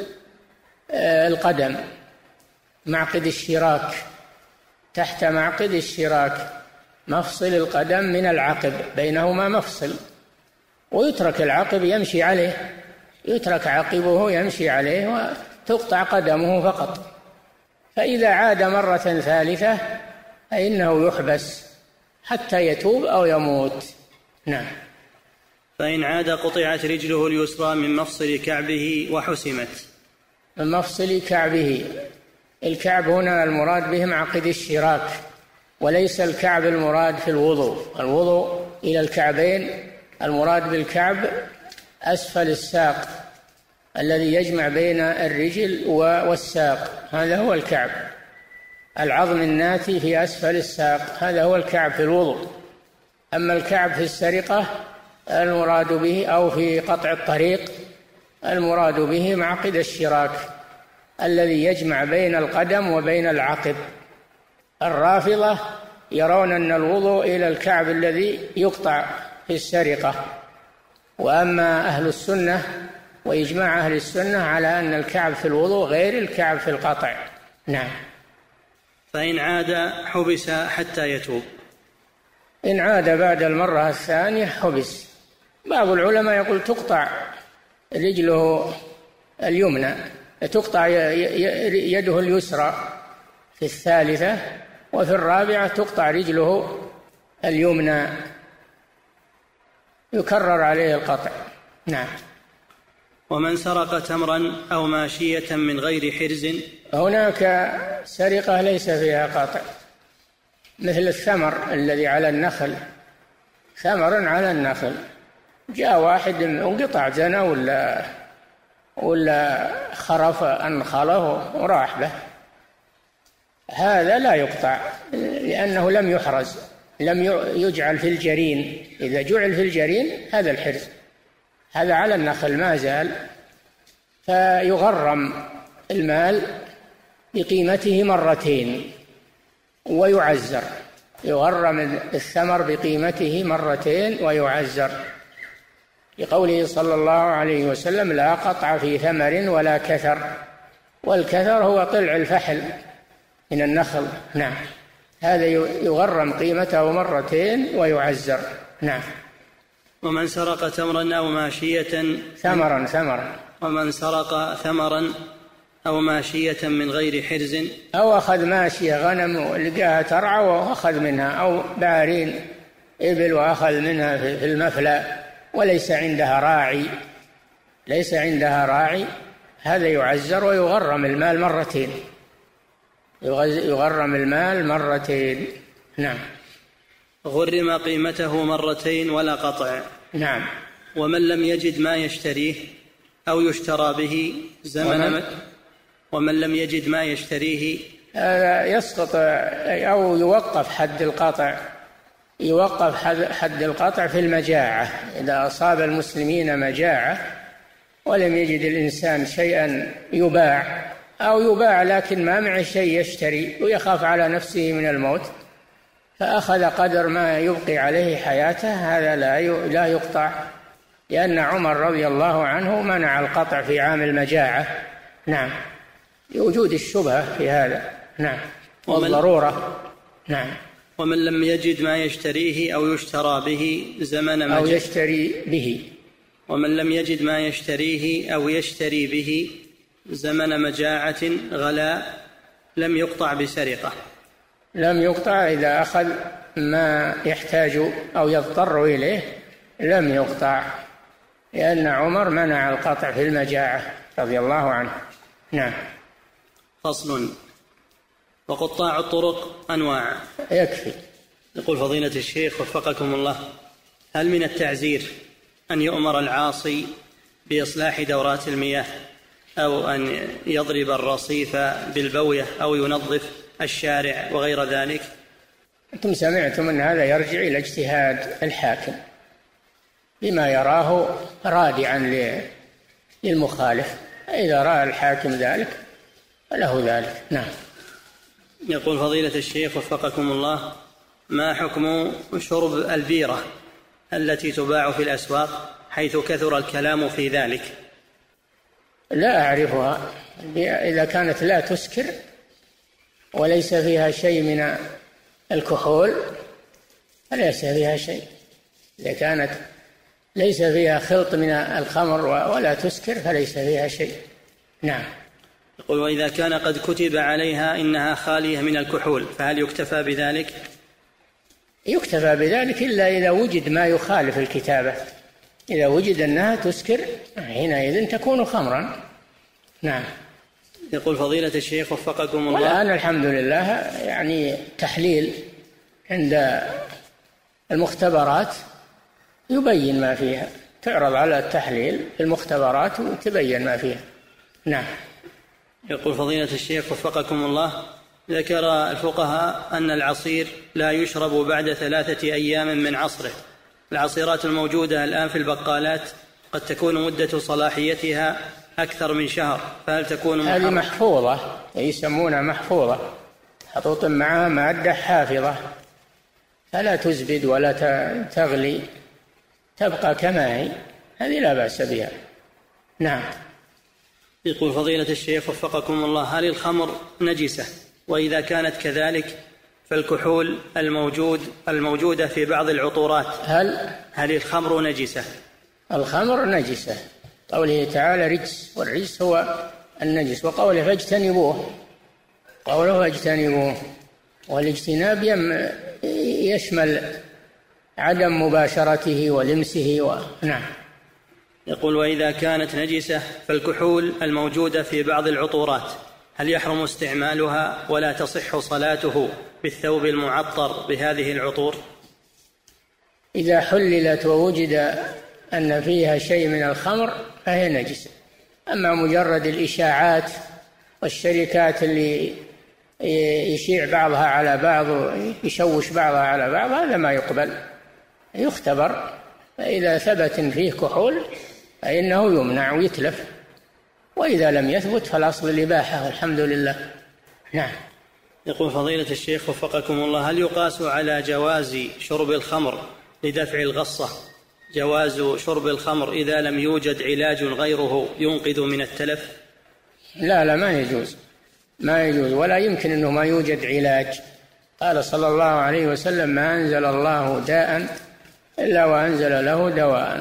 القدم، معقد الشراك، تحت معقد الشراك مفصل القدم من العقب، بينهما مفصل، ويترك العقب يمشي عليه، يترك عقبه يمشي عليه وتقطع قدمه فقط. فإذا عاد مرة ثالثة فإنه يحبس حتى يتوب أو يموت. نعم. فإن عاد قطعت رجله اليسرى من مفصل كعبه وحسمت. من مفصل كعبه، الكعب هنا المراد به معقد الشراك، وليس الكعب المراد في الوضوء. الوضوء إلى الكعبين، المراد بالكعب أسفل الساق الذي يجمع بين الرجل والساق، هذا هو الكعب، العظم الناتي في أسفل الساق، هذا هو الكعب في الوضوء. أما الكعب في السرقة المراد به، أو في قطع الطريق المراد به معقد الشراك الذي يجمع بين القدم وبين العقب. الرافضة يرون أن الوضوء إلى الكعب الذي يقطع في السرقة، وأما أهل السنة وإجماع أهل السنة على أن الكعب في الوضوء غير الكعب في القطع. نعم. فإن عاد حبس حتى يتوب. إن عاد بعد المرة الثانية حبس. بعض العلماء يقول تقطع رجله اليمنى، تقطع يده اليسرى في الثالثة، وفي الرابعة تقطع رجله اليمنى، يكرر عليه القطع. نعم. ومن سرق تمرا أو ماشية من غير حرز. هناك سرقة ليس فيها قطع، مثل الثمر الذي على النخل، ثمر على النخل، جاء واحد انقطع زنا ولا ولا خرف أنخله وراح به، هذا لا يقطع لأنه لم يحرز، لم يجعل في الجرين. إذا جعل في الجرين هذا الحرز، هذا على النخل ما زال، فيغرم المال بقيمته مرتين ويعزر، يغرم الثمر بقيمته مرتين ويعزر، لقوله صلى الله عليه وسلم: لا قطع في ثمر ولا كثر. والكثر هو طلع الفحل من النخل. نعم. هذا يغرم قيمته مرتين ويعزر. نعم. ومن سرق تمرا أو ماشية ثمرا ثمرا ومن سرق ثمرا أو ماشية من غير حرز، أو أخذ ماشية غنم لقاها ترعى وأخذ منها، أو بعرين إبل وأخذ منها في المفلى وليس عندها راعي، ليس عندها راعي، هذا يعزر ويغرم المال مرتين، يغرم المال مرتين. نعم. غرم قيمته مرتين ولا قطع. نعم. ومن لم يجد ما يشتريه أو يشترى به زمن ومن, ومن لم يجد ما يشتريه يسقط أو يوقف حد القطع، يوقف حد القطع في المجاعة. إذا أصاب المسلمين مجاعة ولم يجد الإنسان شيئا يباع، أو يباع لكن ما معه شيء يشتري ويخاف على نفسه من الموت، فأخذ قدر ما يبقي عليه حياته، هذا لا يقطع، لأن عمر رضي الله عنه منع القطع في عام المجاعة. نعم. لوجود الشبهة في هذا. نعم. والضرورة. نعم. ومن لم يجد ما يشتريه أو يشترى به زمن مجاعة، أو يشتري به ومن لم يجد ما يشتريه أو يشتري به زمن مجاعة غلا لم يقطع بسرقة. لم يقطع إذا أخذ ما يحتاج أو يضطر إليه لم يقطع، لأن عمر منع القطع في المجاعة رضي الله عنه. نعم. فصل. وقطاع الطرق أنواع. يكفي. يقول فضيلة الشيخ وفقكم الله: هل من التعزير أن يؤمر العاصي بإصلاح دورات المياه أو أن يضرب الرصيف بالبوية أو ينظف الشارع وغير ذلك؟ أنتم سمعتم أن هذا يرجع إلى اجتهاد الحاكم بما يراه رادعا للمخالف، إذا رأى الحاكم ذلك فله ذلك. نعم. يقول فضيلة الشيخ وفقكم الله: ما حكم شرب البيرة التي تباع في الأسواق حيث كثر الكلام في ذلك؟ لا أعرفها. إذا كانت لا تسكر وليس فيها شيء من الكحول فليس فيها شيء. إذا كانت ليس فيها خلط من الخمر ولا تسكر فليس فيها شيء. نعم. يقول: وإذا كان قد كتب عليها إنها خالية من الكحول فهل يكتفى بذلك؟ يكتفى بذلك إلا إذا وجد ما يخالف الكتابة. إذا وجد أنها تسكر حينئذ تكون خمرا. نعم. يقول فضيلة الشيخ وفقكم الله: والآن الحمد لله يعني تحليل عند المختبرات يبين ما فيها، تعرض على التحليل في المختبرات وتبين ما فيها. نعم. يقول فضيلة الشيخ وفقكم الله: ذكر الفقهاء أن العصير لا يشرب بعد ثلاثة أيام من عصره. العصيرات الموجودة الآن في البقالات قد تكون مدة صلاحيتها أكثر من شهر، فهل تكون محرمة؟ هذه محفوظة، يسمونها محفوظة، حطوط معها مادة حافظة فلا تزبد ولا تغلي، تبقى كما هي، هذه لا بأس بها. نعم. يقول فضيلة الشيخ وفقكم الله: هل الخمر نجسة؟ وإذا كانت كذلك فالكحول الموجود الموجودة في بعض العطورات هل هل الخمر نجسة؟ الخمر نجسة، قوله تعالى: رجس، والرجس هو النجس، وقوله فاجتنبوه، قوله فاجتنبوه، والاجتناب يشمل عدم مباشرته ولمسه و... نعم. يقول: وإذا كانت نجسة فالكحول الموجودة في بعض العطورات هل يحرم استعمالها ولا تصح صلاته بالثوب المعطر بهذه العطور؟ إذا حللت ووجد أن فيها شيء من الخمر فهي نجسة. أما مجرد الإشاعات والشركات اللي يشيع بعضها على بعض ويشوش بعضها على بعض هذا ما يقبل، يختبر، فإذا ثبت فيه كحول فإنه يمنع ويتلف، وإذا لم يثبت فالأصل الإباحة والحمد لله. نعم. يقول فضيلة الشيخ وفقكم الله: هل يقاس على جواز شرب الخمر لدفع الغصة جواز شرب الخمر إذا لم يوجد علاج غيره ينقذ من التلف؟ لا لا ما يجوز، ما يجوز، ولا يمكن أنه ما يوجد علاج. قال صلى الله عليه وسلم: ما أنزل الله داء إلا وأنزل له دواء.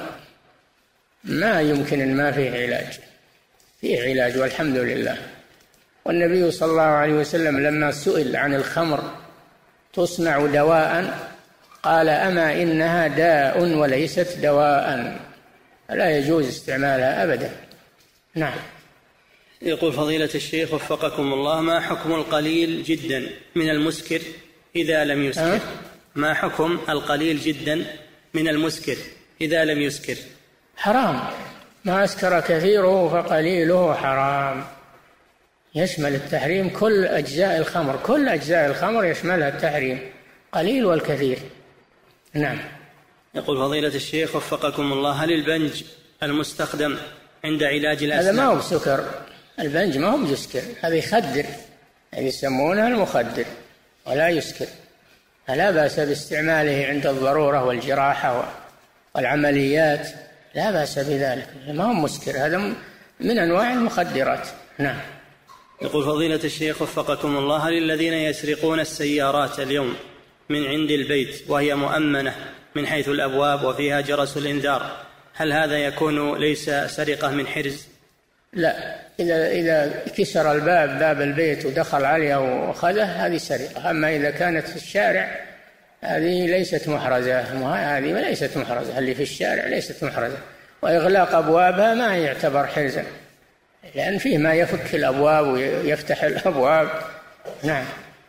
ما يمكن أن ما فيه علاج، فيه علاج والحمد لله. والنبي صلى الله عليه وسلم لما سئل عن الخمر تصنع دواء قال: أما إنها داء وليست دواء، لا يجوز استعمالها أبدا. نعم. يقول فضيلة الشيخ وفقكم الله: ما حكم القليل جدا من المسكر إذا لم يسكر؟ أه؟ ما حكم القليل جدا من المسكر إذا لم يسكر؟ حرام، ما أسكر كثيره فقليله حرام. يشمل التحريم كل أجزاء الخمر، كل أجزاء الخمر يشملها التحريم، قليل والكثير. نعم. يقول فضيلة الشيخ وفقكم الله: هل البنج المستخدم عند علاج الأسنان؟ هذا ما هو بسكر، البنج ما هو بيسكر، هذا يخدر، هذا يسمونه المخدر ولا يسكر، فلا بأس باستعماله عند الضرورة والجراحة والعمليات، لا بأس بذلك، ما هو مسكر، هذا من أنواع المخدرات. نعم. يقول فضيلة الشيخ وفقكم الله: هل الذين يسرقون السيارات اليوم من عند البيت وهي مؤمنة من حيث الأبواب وفيها جرس الإنذار هل هذا يكون ليس سرقة من حرز؟ لا، إذا إذا كسر الباب باب البيت ودخل عليه وأخذه هذه سرقة. أما إذا كانت في الشارع هذه ليست محرزة، هذه ليست محرزة، اللي في الشارع ليست محرزة، وإغلاق أبوابها ما يعتبر حرزا لأن فيه ما يفك الأبواب ويفتح الأبواب. نعم.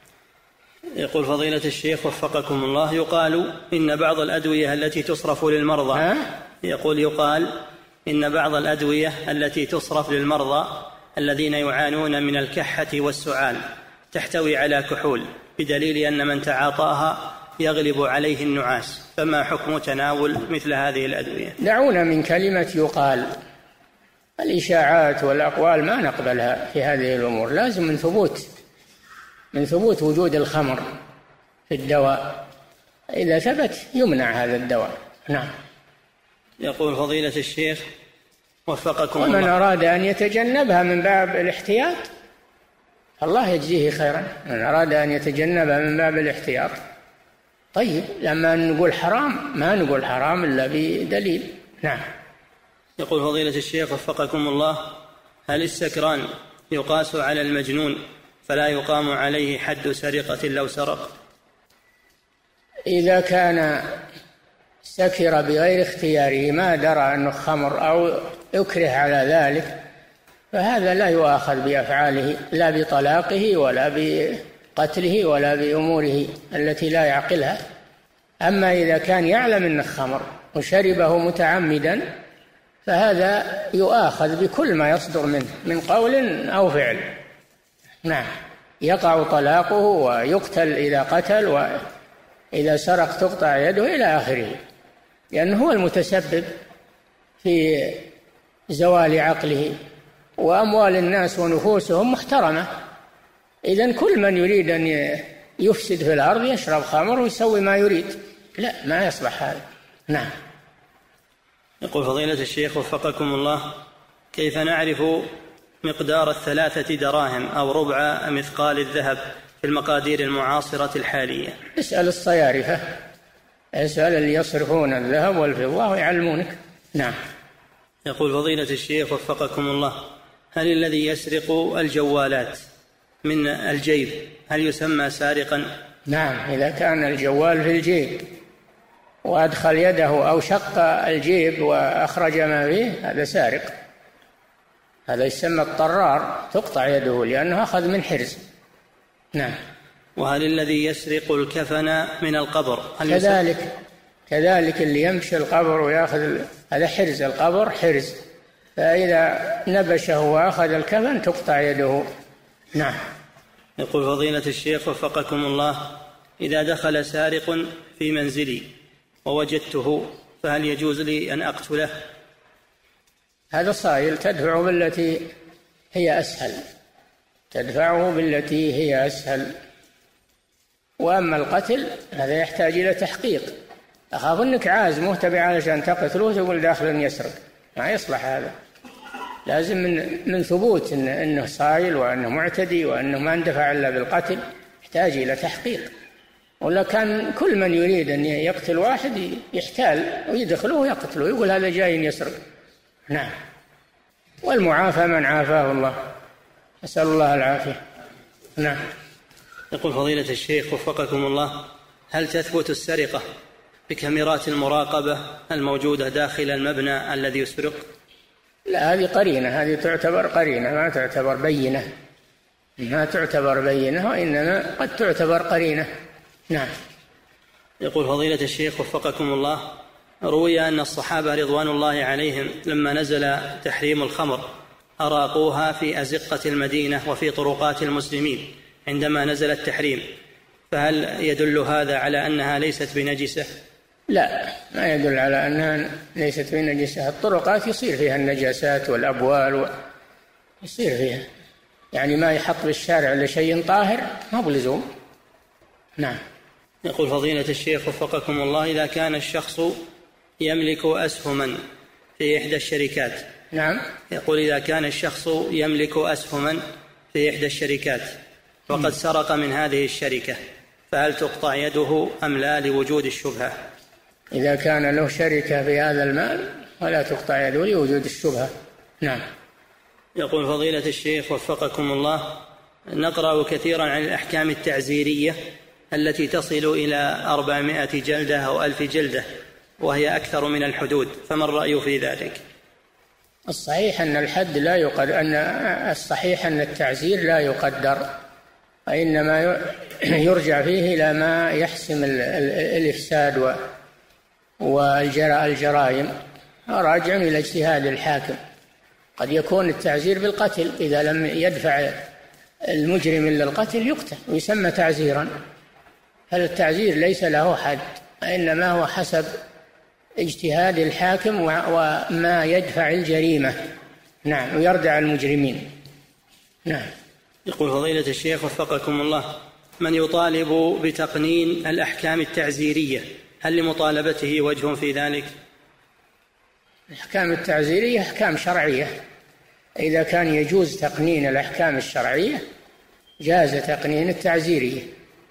يقول فضيلة الشيخ وفقكم الله: يقال إن بعض الأدوية التي تصرف للمرضى ها؟ يقول يقال إن بعض الأدوية التي تصرف للمرضى الذين يعانون من الكحة والسعال تحتوي على كحول، بدليل أن من تعاطاها يغلب عليه النعاس، فما حكم تناول مثل هذه الأدوية؟ دعونا من كلمة يقال، الإشاعات والأقوال ما نقبلها في هذه الأمور، لازم من ثبوت من ثبوت وجود الخمر في الدواء، إذا ثبت يمنع هذا الدواء. نعم. يقول فضيلة الشيخ وفقكم الله، ومن أراد أن يتجنبها من باب الاحتياط الله يجزيه خيرا، من أراد أن يتجنبها من باب الاحتياط. طيب لما نقول حرام ما نقول حرام إلا بدليل. نعم. يقول فضيلة الشيخ وفقكم الله، هل السكران يقاس على المجنون فلا يقام عليه حد سرقة لو سرق؟ إذا كان سكر بغير اختياره ما درى أنه خمر أو يكره على ذلك فهذا لا يؤاخذ بأفعاله، لا بطلاقه ولا بقتله ولا بأموره التي لا يعقلها. أما إذا كان يعلم أنه خمر وشربه متعمدا فهذا يؤاخذ بكل ما يصدر منه من قول أو فعل. نعم. يقع طلاقه ويقتل إذا قتل، وإذا سرق تقطع يده إلى آخره، لأنه هو المتسبب في زوال عقله، وأموال الناس ونفوسهم محترمة. إذن كل من يريد أن يفسد في الأرض يشرب خمر ويسوي ما يريد، لا ما يصلح هذا. نعم. يقول فضيلة الشيخ وفقكم الله، كيف نعرف مقدار الثلاثة دراهم أو ربع مثقال الذهب في المقادير المعاصرة الحالية؟ اسأل الصيارفة، اسأل اللي يصرفون الذهب والفضة ويعلمونك. نعم. يقول فضيلة الشيخ وفقكم الله، هل الذي يسرق الجوالات من الجيب هل يسمى سارقا؟ نعم، إذا كان الجوال في الجيب وأدخل يده أو شق الجيب وأخرج ما فيه هذا سارق، هذا يسمى الطرار، تقطع يده لأنه أخذ من حرز. نعم. وهل الذي يسرق الكفن من القبر هل كذلك كذلك اللي يمشي القبر ويأخذ هذا حرز، القبر حرز، فإذا نبشه وأخذ الكفن تقطع يده. نعم. يقول فضيلة الشيخ وفقكم الله، إذا دخل سارق في منزلي ووجدته فهل يجوز لي أن أقتله؟ هذا صائل، تدفعه بالتي هي أسهل، تدفعه بالتي هي أسهل. وأما القتل هذا يحتاج إلى تحقيق، أخاف أنك عازمه تبي علشان تقتله تقول داخل يسرق، ما يصلح هذا. لازم من, من ثبوت إن أنه صايل وأنه معتدي وأنه ما اندفع إلا بالقتل، يحتاج إلى تحقيق. ولا كان كل من يريد أن يقتل واحد يحتال ويدخله ويقتله يقول هذا جاي يسرق. نعم. والمعافى من عافاه الله، أسأل الله العافية. نعم. يقول فضيلة الشيخ وفقكم الله، هل تثبت السرقة بكاميرات المراقبة الموجودة داخل المبنى الذي يسرق؟ لا، هذه قرينة، هذه تعتبر قرينة ما تعتبر بينة، ما تعتبر بينة وإنما قد تعتبر قرينة. نعم. يقول فضيلة الشيخ وفقكم الله، روي أن الصحابة رضوان الله عليهم لما نزل تحريم الخمر أراقوها في أزقة المدينة وفي طرقات المسلمين عندما نزل التحريم، فهل يدل هذا على أنها ليست بنجسة؟ لا، ما يدل على أنها ليست بنجسة. الطرقات يصير فيها النجاسات والأبوال و... يصير فيها، يعني ما يحط بالشارع لشيء طاهر ما بلزوم. نعم. يقول فضيلة الشيخ وفقكم الله، إذا كان الشخص يملك أسهما في إحدى الشركات. نعم. يقول إذا كان الشخص يملك أسهما في إحدى الشركات وقد سرق من هذه الشركة فهل تقطع يده أم لا لوجود الشبهة؟ إذا كان له شركة في هذا المال ولا تقطع يده لوجود الشبهة. نعم. يقول فضيلة الشيخ وفقكم الله، نقرأ كثيرا عن الأحكام التعزيرية التي تصل إلى أربعمائة جلدة أو ألف جلدة وهي أكثر من الحدود، فما الرأي في ذلك؟ الصحيح أن الحد لا يقدر، أن الصحيح أن التعزير لا يقدر، وإنما يرجع فيه إلى ما يحسم الإفساد والجرائم، راجع إلى اجتهاد الحاكم. قد يكون التعزير بالقتل، إذا لم يدفع المجرم إلا القتل يقتل ويسمى تعزيرا. فالتعزير ليس له حد، إنما هو حسب اجتهاد الحاكم وما يدفع الجريمة. نعم، ويردع المجرمين. نعم. يقول فضيلة الشيخ وفقكم الله: من يطالب بتقنين الأحكام التعزيرية هل لمطالبته وجه في ذلك؟ الأحكام التعزيرية أحكام شرعية، إذا كان يجوز تقنين الأحكام الشرعية جاز تقنين التعزيرية،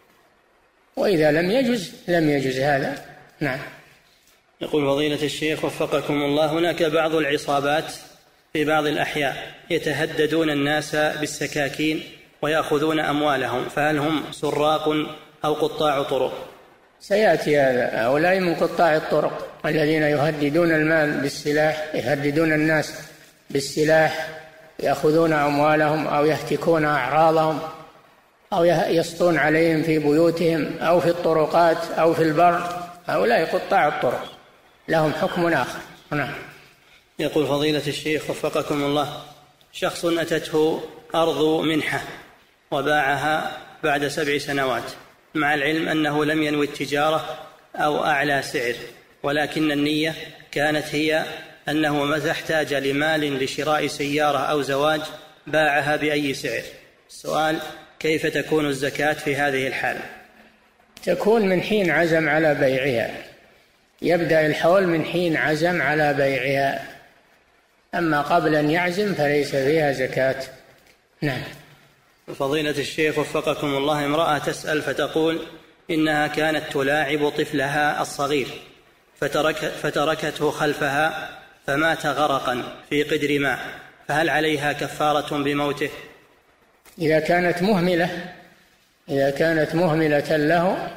وإذا لم يجوز لم يجوز هذا. نعم. يقول فضيلة الشيخ وفقكم الله: هناك بعض العصابات في بعض الأحياء يتهددون الناس بالسكاكين ويأخذون أموالهم، فهل هم سراق أو قطاع طرق؟ سيأتي هذا. هؤلاء من قطاع الطرق الذين يهددون المال بالسلاح، يهددون الناس بالسلاح، يأخذون أموالهم أو يهتكون أعراضهم أو يسطون عليهم في بيوتهم أو في الطرقات أو في البر. هؤلاء قطاع الطرق لهم حكم آخر. نعم. يقول فضيلة الشيخ وفقكم الله: شخص أتته أرض منحة وباعها بعد سبع سنوات، مع العلم أنه لم ينوي التجارة أو أعلى سعر، ولكن النية كانت هي أنه متى احتاج لمال لشراء سيارة أو زواج باعها بأي سعر. السؤال: كيف تكون الزكاة في هذه الحال؟ تكون من حين عزم على بيعها، يبدأ الحول من حين عزم على بيعها، أما قبل أن يعزم فليس فيها زكاة. نعم. فضيلة الشيخ وفقكم الله: امرأة تسأل فتقول إنها كانت تلاعب طفلها الصغير فترك فتركته خلفها فمات غرقا في قدر ماء، فهل عليها كفارة بموته؟ إذا كانت مهملة إذا كانت مهملة له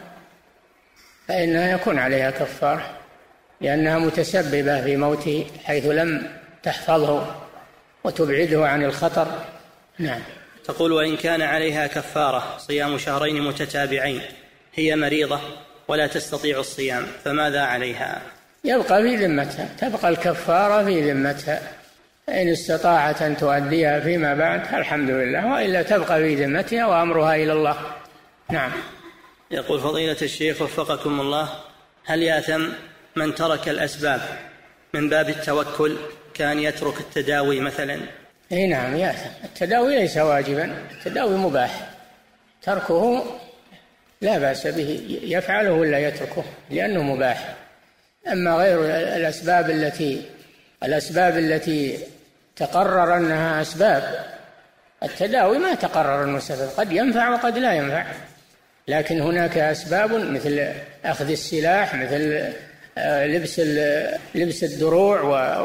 فإنها يكون عليها كفارة، لأنها متسببة في موته حيث لم تحفظه وتبعده عن الخطر. نعم. تقول: وإن كان عليها كفارة صيام شهرين متتابعين، هي مريضة ولا تستطيع الصيام، فماذا عليها؟ يبقى في ذمتها، تبقى الكفارة في ذمتها، إن استطاعت أن تؤديها فيما بعد الحمد لله، وإلا تبقى في ذمتها وأمرها إلى الله. نعم. يقول فضيلة الشيخ وفقكم الله: هل يأثم من ترك الأسباب من باب التوكل كان يترك التداوي مثلا؟ اي نعم يأثم. التداوي ليس واجبا، التداوي مباح، تركه لا بأس به، يفعله ولا يتركه لأنه مباح. أما غير الأسباب التي الأسباب التي تقرر أنها أسباب، التداوي ما تقرر أنه سبب، قد ينفع وقد لا ينفع، لكن هناك أسباب مثل أخذ السلاح، مثل لبس لبس الدروع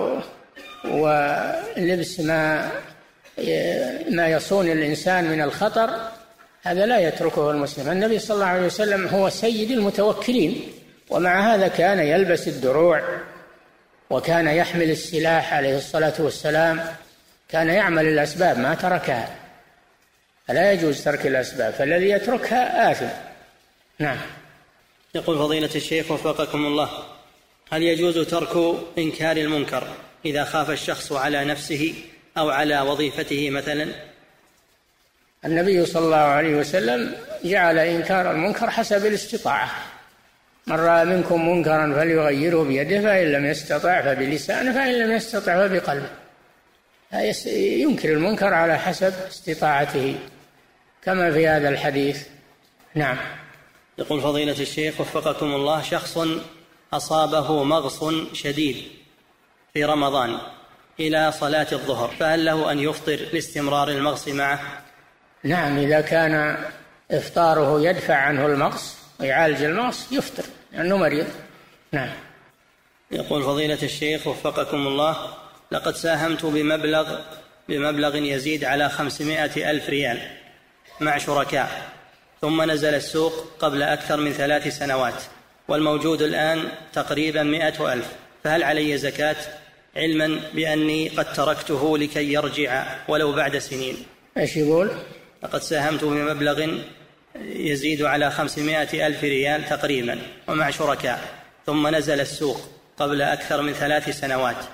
ولبس ما ما يصون الإنسان من الخطر، هذا لا يتركه المسلم. النبي صلى الله عليه وسلم هو سيد المتوكلين، ومع هذا كان يلبس الدروع وكان يحمل السلاح عليه الصلاة والسلام، كان يعمل الأسباب ما تركها، فلا يجوز ترك الأسباب، فالذي يتركها آثم. نعم. يقول فضيلة الشيخ وفقكم الله: هل يجوز ترك إنكار المنكر إذا خاف الشخص على نفسه أو على وظيفته مثلا؟ النبي صلى الله عليه وسلم جعل إنكار المنكر حسب الاستطاعة، من رأى منكم منكرا فليغيره بيده، فإن لم يستطع فبلسانه، فإن لم يستطع فبقلبه. ينكر المنكر على حسب استطاعته كما في هذا الحديث. نعم. يقول فضيلة الشيخ وفقكم الله: شخص أصابه مغص شديد في رمضان إلى صلاة الظهر، فهل له أن يفطر لاستمرار المغص معه؟ نعم، إذا كان إفطاره يدفع عنه المغص ويعالج المغص يفطر لأنه مريض. نعم. يقول فضيلة الشيخ وفقكم الله: لقد ساهمت بمبلغ بمبلغ يزيد على خمسمائة ألف ريال مع شركاء، ثم نزل السوق قبل أكثر من ثلاث سنوات، والموجود الآن تقريبا مئة ألف، فهل علي زكاة، علما بأني قد تركته لكي يرجع ولو بعد سنين؟ ايش يقول؟ لقد ساهمت بمبلغ يزيد على خمسمائة ألف ريال تقريبا ومع شركاء، ثم نزل السوق قبل أكثر من ثلاث سنوات،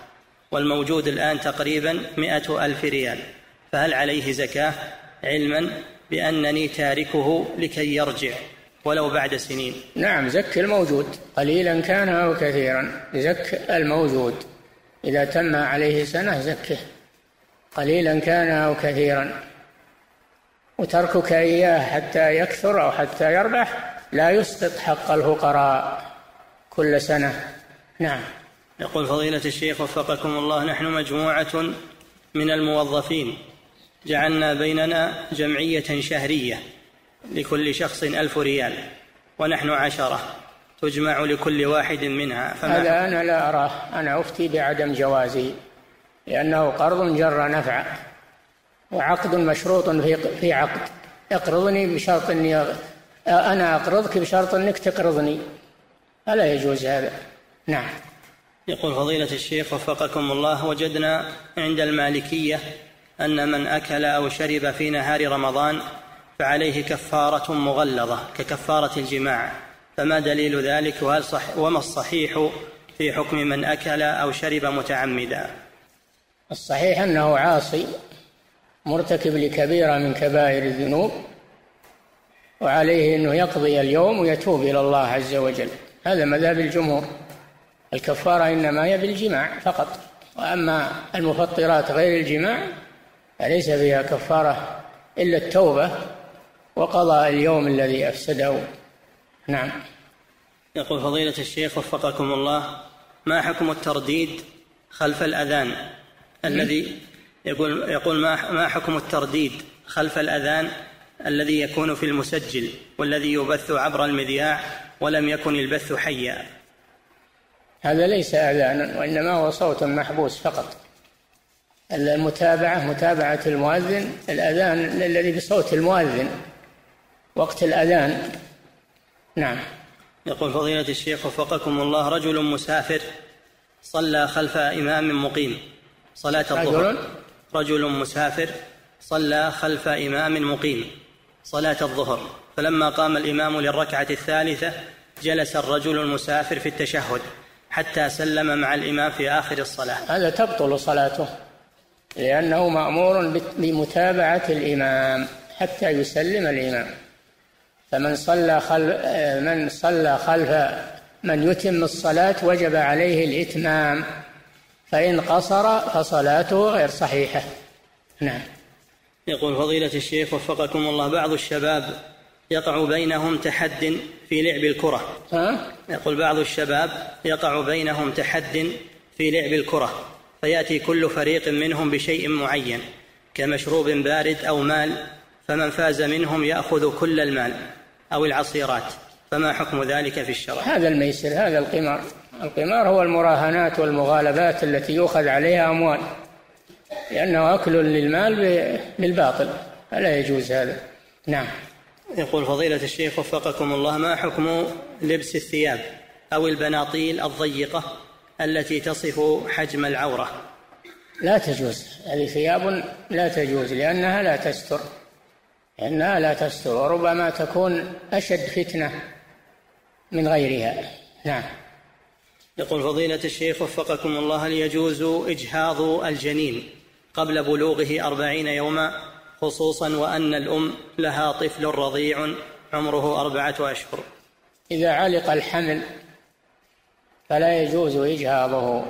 والموجود الآن تقريبا مئة ألف ريال، فهل عليه زكاة، علما بأنني تاركه لكي يرجع ولو بعد سنين؟ نعم، زك الموجود قليلا كان أو كثيرا، زك الموجود إذا تم عليه سنة زكه قليلا كان أو كثيرا، وتركك إياه حتى يكثر أو حتى يربح لا يسقط حق الفقراء كل سنة. نعم. يقول فضيلة الشيخ وفقكم الله: نحن مجموعة من الموظفين جعلنا بيننا جمعية شهرية لكل شخص ألف ريال، ونحن عشرة تجمع لكل واحد منها. هذا أنا لا أراه، أنا أفتي بعدم جوازه، لأنه قرض جر نفع، وعقد مشروط في عقد. اقرضني بشرط أني أنا أقرضك بشرط أنك تقرضني، ألا يجوز هذا. نعم. يقول فضيلة الشيخ وفقكم الله: وجدنا عند المالكية أن من أكل أو شرب في نهار رمضان فعليه كفارة مغلظة ككفارة الجماع، فما دليل ذلك؟ وهل صح وما الصحيح في حكم من أكل أو شرب متعمدا؟ الصحيح أنه عاصي مرتكب لكبيرة من كبائر الذنوب، وعليه أنه يقضي اليوم ويتوب إلى الله عز وجل. هذا مذهب الجمهور. الكفارة إنما هي بالجماع فقط، وأما المفطرات غير الجماع فليس فيها كفارة إلا التوبة وقضاء اليوم الذي أفسده. نعم. يقول فضيلة الشيخ وفقكم الله: ما حكم الترديد خلف الأذان الذي يقول يقول ما ما حكم الترديد خلف الأذان الذي يكون في المسجل والذي يبث عبر المذياع ولم يكن البث حيا؟ هذا ليس أذانا، وإنما هو صوت محبوس فقط. المتابعة متابعة المؤذن، الأذان الذي بصوت المؤذن وقت الأذان. نعم. يقول فضيلة الشيخ وفقكم الله: رجل مسافر صلى خلف إمام مقيم صلاة الظهر. رجل مسافر صلى خلف إمام مقيم صلاة الظهر، فلما قام الإمام للركعة الثالثة جلس الرجل المسافر في التشهد حتى سلم مع الإمام في آخر الصلاة. هذا تبطل صلاته، لأنه مأمور بمتابعة الإمام حتى يسلم الإمام. فمن صلى خلف من صلى خلف من يتم الصلاة وجب عليه الإتمام، فإن قصر فصلاته غير صحيحة. نعم. يقول فضيلة الشيخ وفقكم الله: بعض الشباب يقع بينهم تحد في لعب الكرة. ها؟ يقول بعض الشباب يقع بينهم تحد في لعب الكرة، فيأتي كل فريق منهم بشيء معين كمشروب بارد أو مال، فمن فاز منهم يأخذ كل المال أو العصيرات، فما حكم ذلك في الشرع؟ هذا الميسر، هذا القمار. القمار هو المراهنات والمغالبات التي يؤخذ عليها أموال، لأنه أكل للمال بالباطل، فلا يجوز هذا. نعم. يقول فضيلة الشيخ وفقكم الله: ما حكم لبس الثياب أو البناطيل الضيقة التي تصف حجم العورة؟ لا تجوز، هذه ثياب لا تجوز، لأنها لا تستر، لأنها لا تستر، وربما تكون أشد فتنة من غيرها. نعم. يقول فضيلة الشيخ وفقكم الله: هل يجوز إجهاض الجنين قبل بلوغه أربعين يوما، خصوصا وأن الأم لها طفل رضيع عمره أربعة أشهر؟ إذا علق الحمل فلا يجوز إجهاضه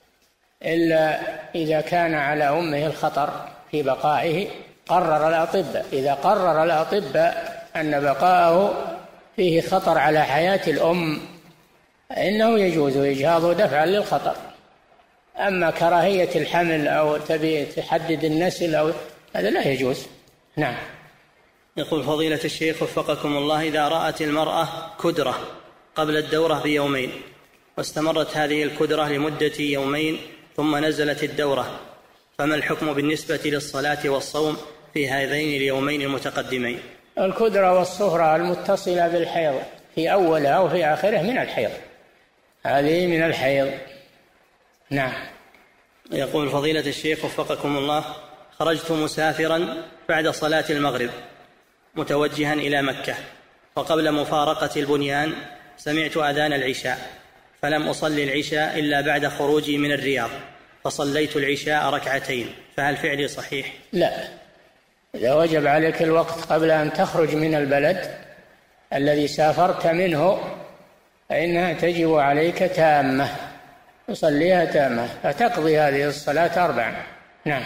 إلا إذا كان على أمه الخطر في بقائه. قرر الأطباء إذا قرر الأطباء أن بقاءه فيه خطر على حياة الأم إنه يجوز إجهاضه دفعا للخطر. أما كراهية الحمل أو تبي تحدد النسل أو هذا لا يجوز. نعم. يقول فضيلة الشيخ وفقكم الله: إذا رأت المرأة كدرة قبل الدورة بيومين واستمرت هذه الكدرة لمدة يومين ثم نزلت الدورة، فما الحكم بالنسبة للصلاة والصوم في هذين اليومين المتقدمين؟ الكدرة والصهرة المتصلة بالحيض في أولها أو في آخره من الحيض، هذه من الحيض. نعم. يقول فضيلة الشيخ وفقكم الله: خرجت مسافرا بعد صلاة المغرب متوجها إلى مكة، وقبل مفارقة البنيان سمعت أذان العشاء، فلم أصلي العشاء إلا بعد خروجي من الرياض، فصليت العشاء ركعتين، فهل فعلي صحيح؟ لا، إذا وجب عليك الوقت قبل أن تخرج من البلد الذي سافرت منه فإنها تجب عليك تامة، تصليها تامة، فتقضي هذه الصلاة أربعا. نعم.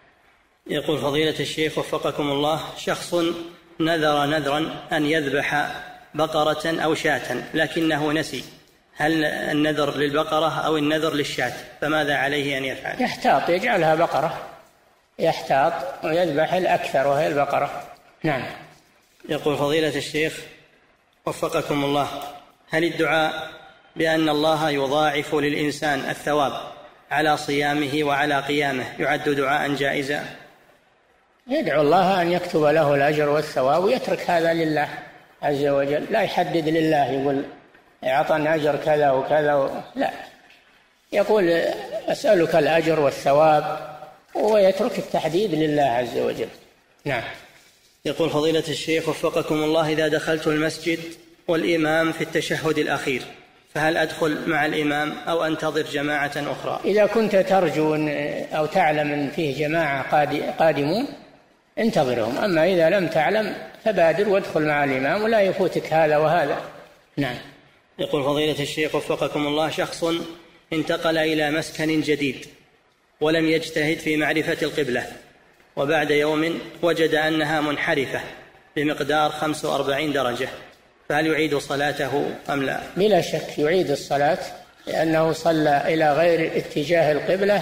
يقول فضيلة الشيخ وفقكم الله: شخص نذر نذرا أن يذبح بقرة أو شاة لكنه نسي، هل النذر للبقرة أو النذر للشاة؟ فماذا عليه أن يفعل؟ يحتاط، يجعلها بقرة، يحتاط ويذبح الأكثر وهي البقرة. نعم. يقول فضيلة الشيخ وفقكم الله: هل الدعاء بأن الله يضاعف للإنسان الثواب على صيامه وعلى قيامه يعد دعاء جائزا؟ يدعو الله أن يكتب له الأجر والثواب ويترك هذا لله عز وجل، لا يحدد لله يقول أعطني أجر كذا وكذا و... لا، يقول أسألك الأجر والثواب ويترك التحديد لله عز وجل. نعم. يقول فضيلة الشيخ وفقكم الله: إذا دخلت المسجد والإمام في التشهد الأخير فهل أدخل مع الإمام أو أنتظر جماعة أخرى؟ إذا كنت ترجو أو تعلم أن فيه جماعة قادمون انتظرهم، أما إذا لم تعلم فبادر وادخل مع الإمام ولا يفوتك هذا وهذا. نعم. يقول فضيلة الشيخ وفقكم الله: شخص انتقل إلى مسكن جديد ولم يجتهد في معرفة القبلة، وبعد يوم وجد أنها منحرفة بمقدار خمس وأربعين درجة، فهل يعيد صلاته أم لا؟ بلا شك يعيد الصلاة، لأنه صلى إلى غير اتجاه القبلة،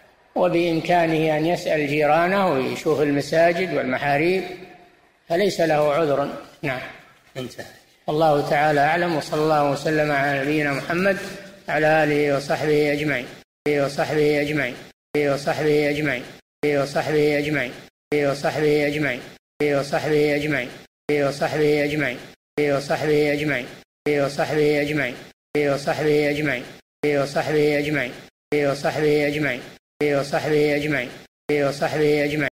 وبإمكانه أن يسأل جيرانه ويشوف المساجد والمحاريب، فليس له عذر. نعم. انتهى. الله تعالى أعلم، وصلى الله وسلم على نبينا محمد على آله وصحبه أجمعين وصحبه أجمعين وصحبه أجمعين وصحبه أجمعين وصحبه أجمعين وصحبه أجمعين وصحبه أجمعين وصحبه أجمعين وصحبه أجمعين وصحبه أجمعين وصحبه أجمعين وصحبه أجمعين وصحبه أجمعين وصحبه أجمعين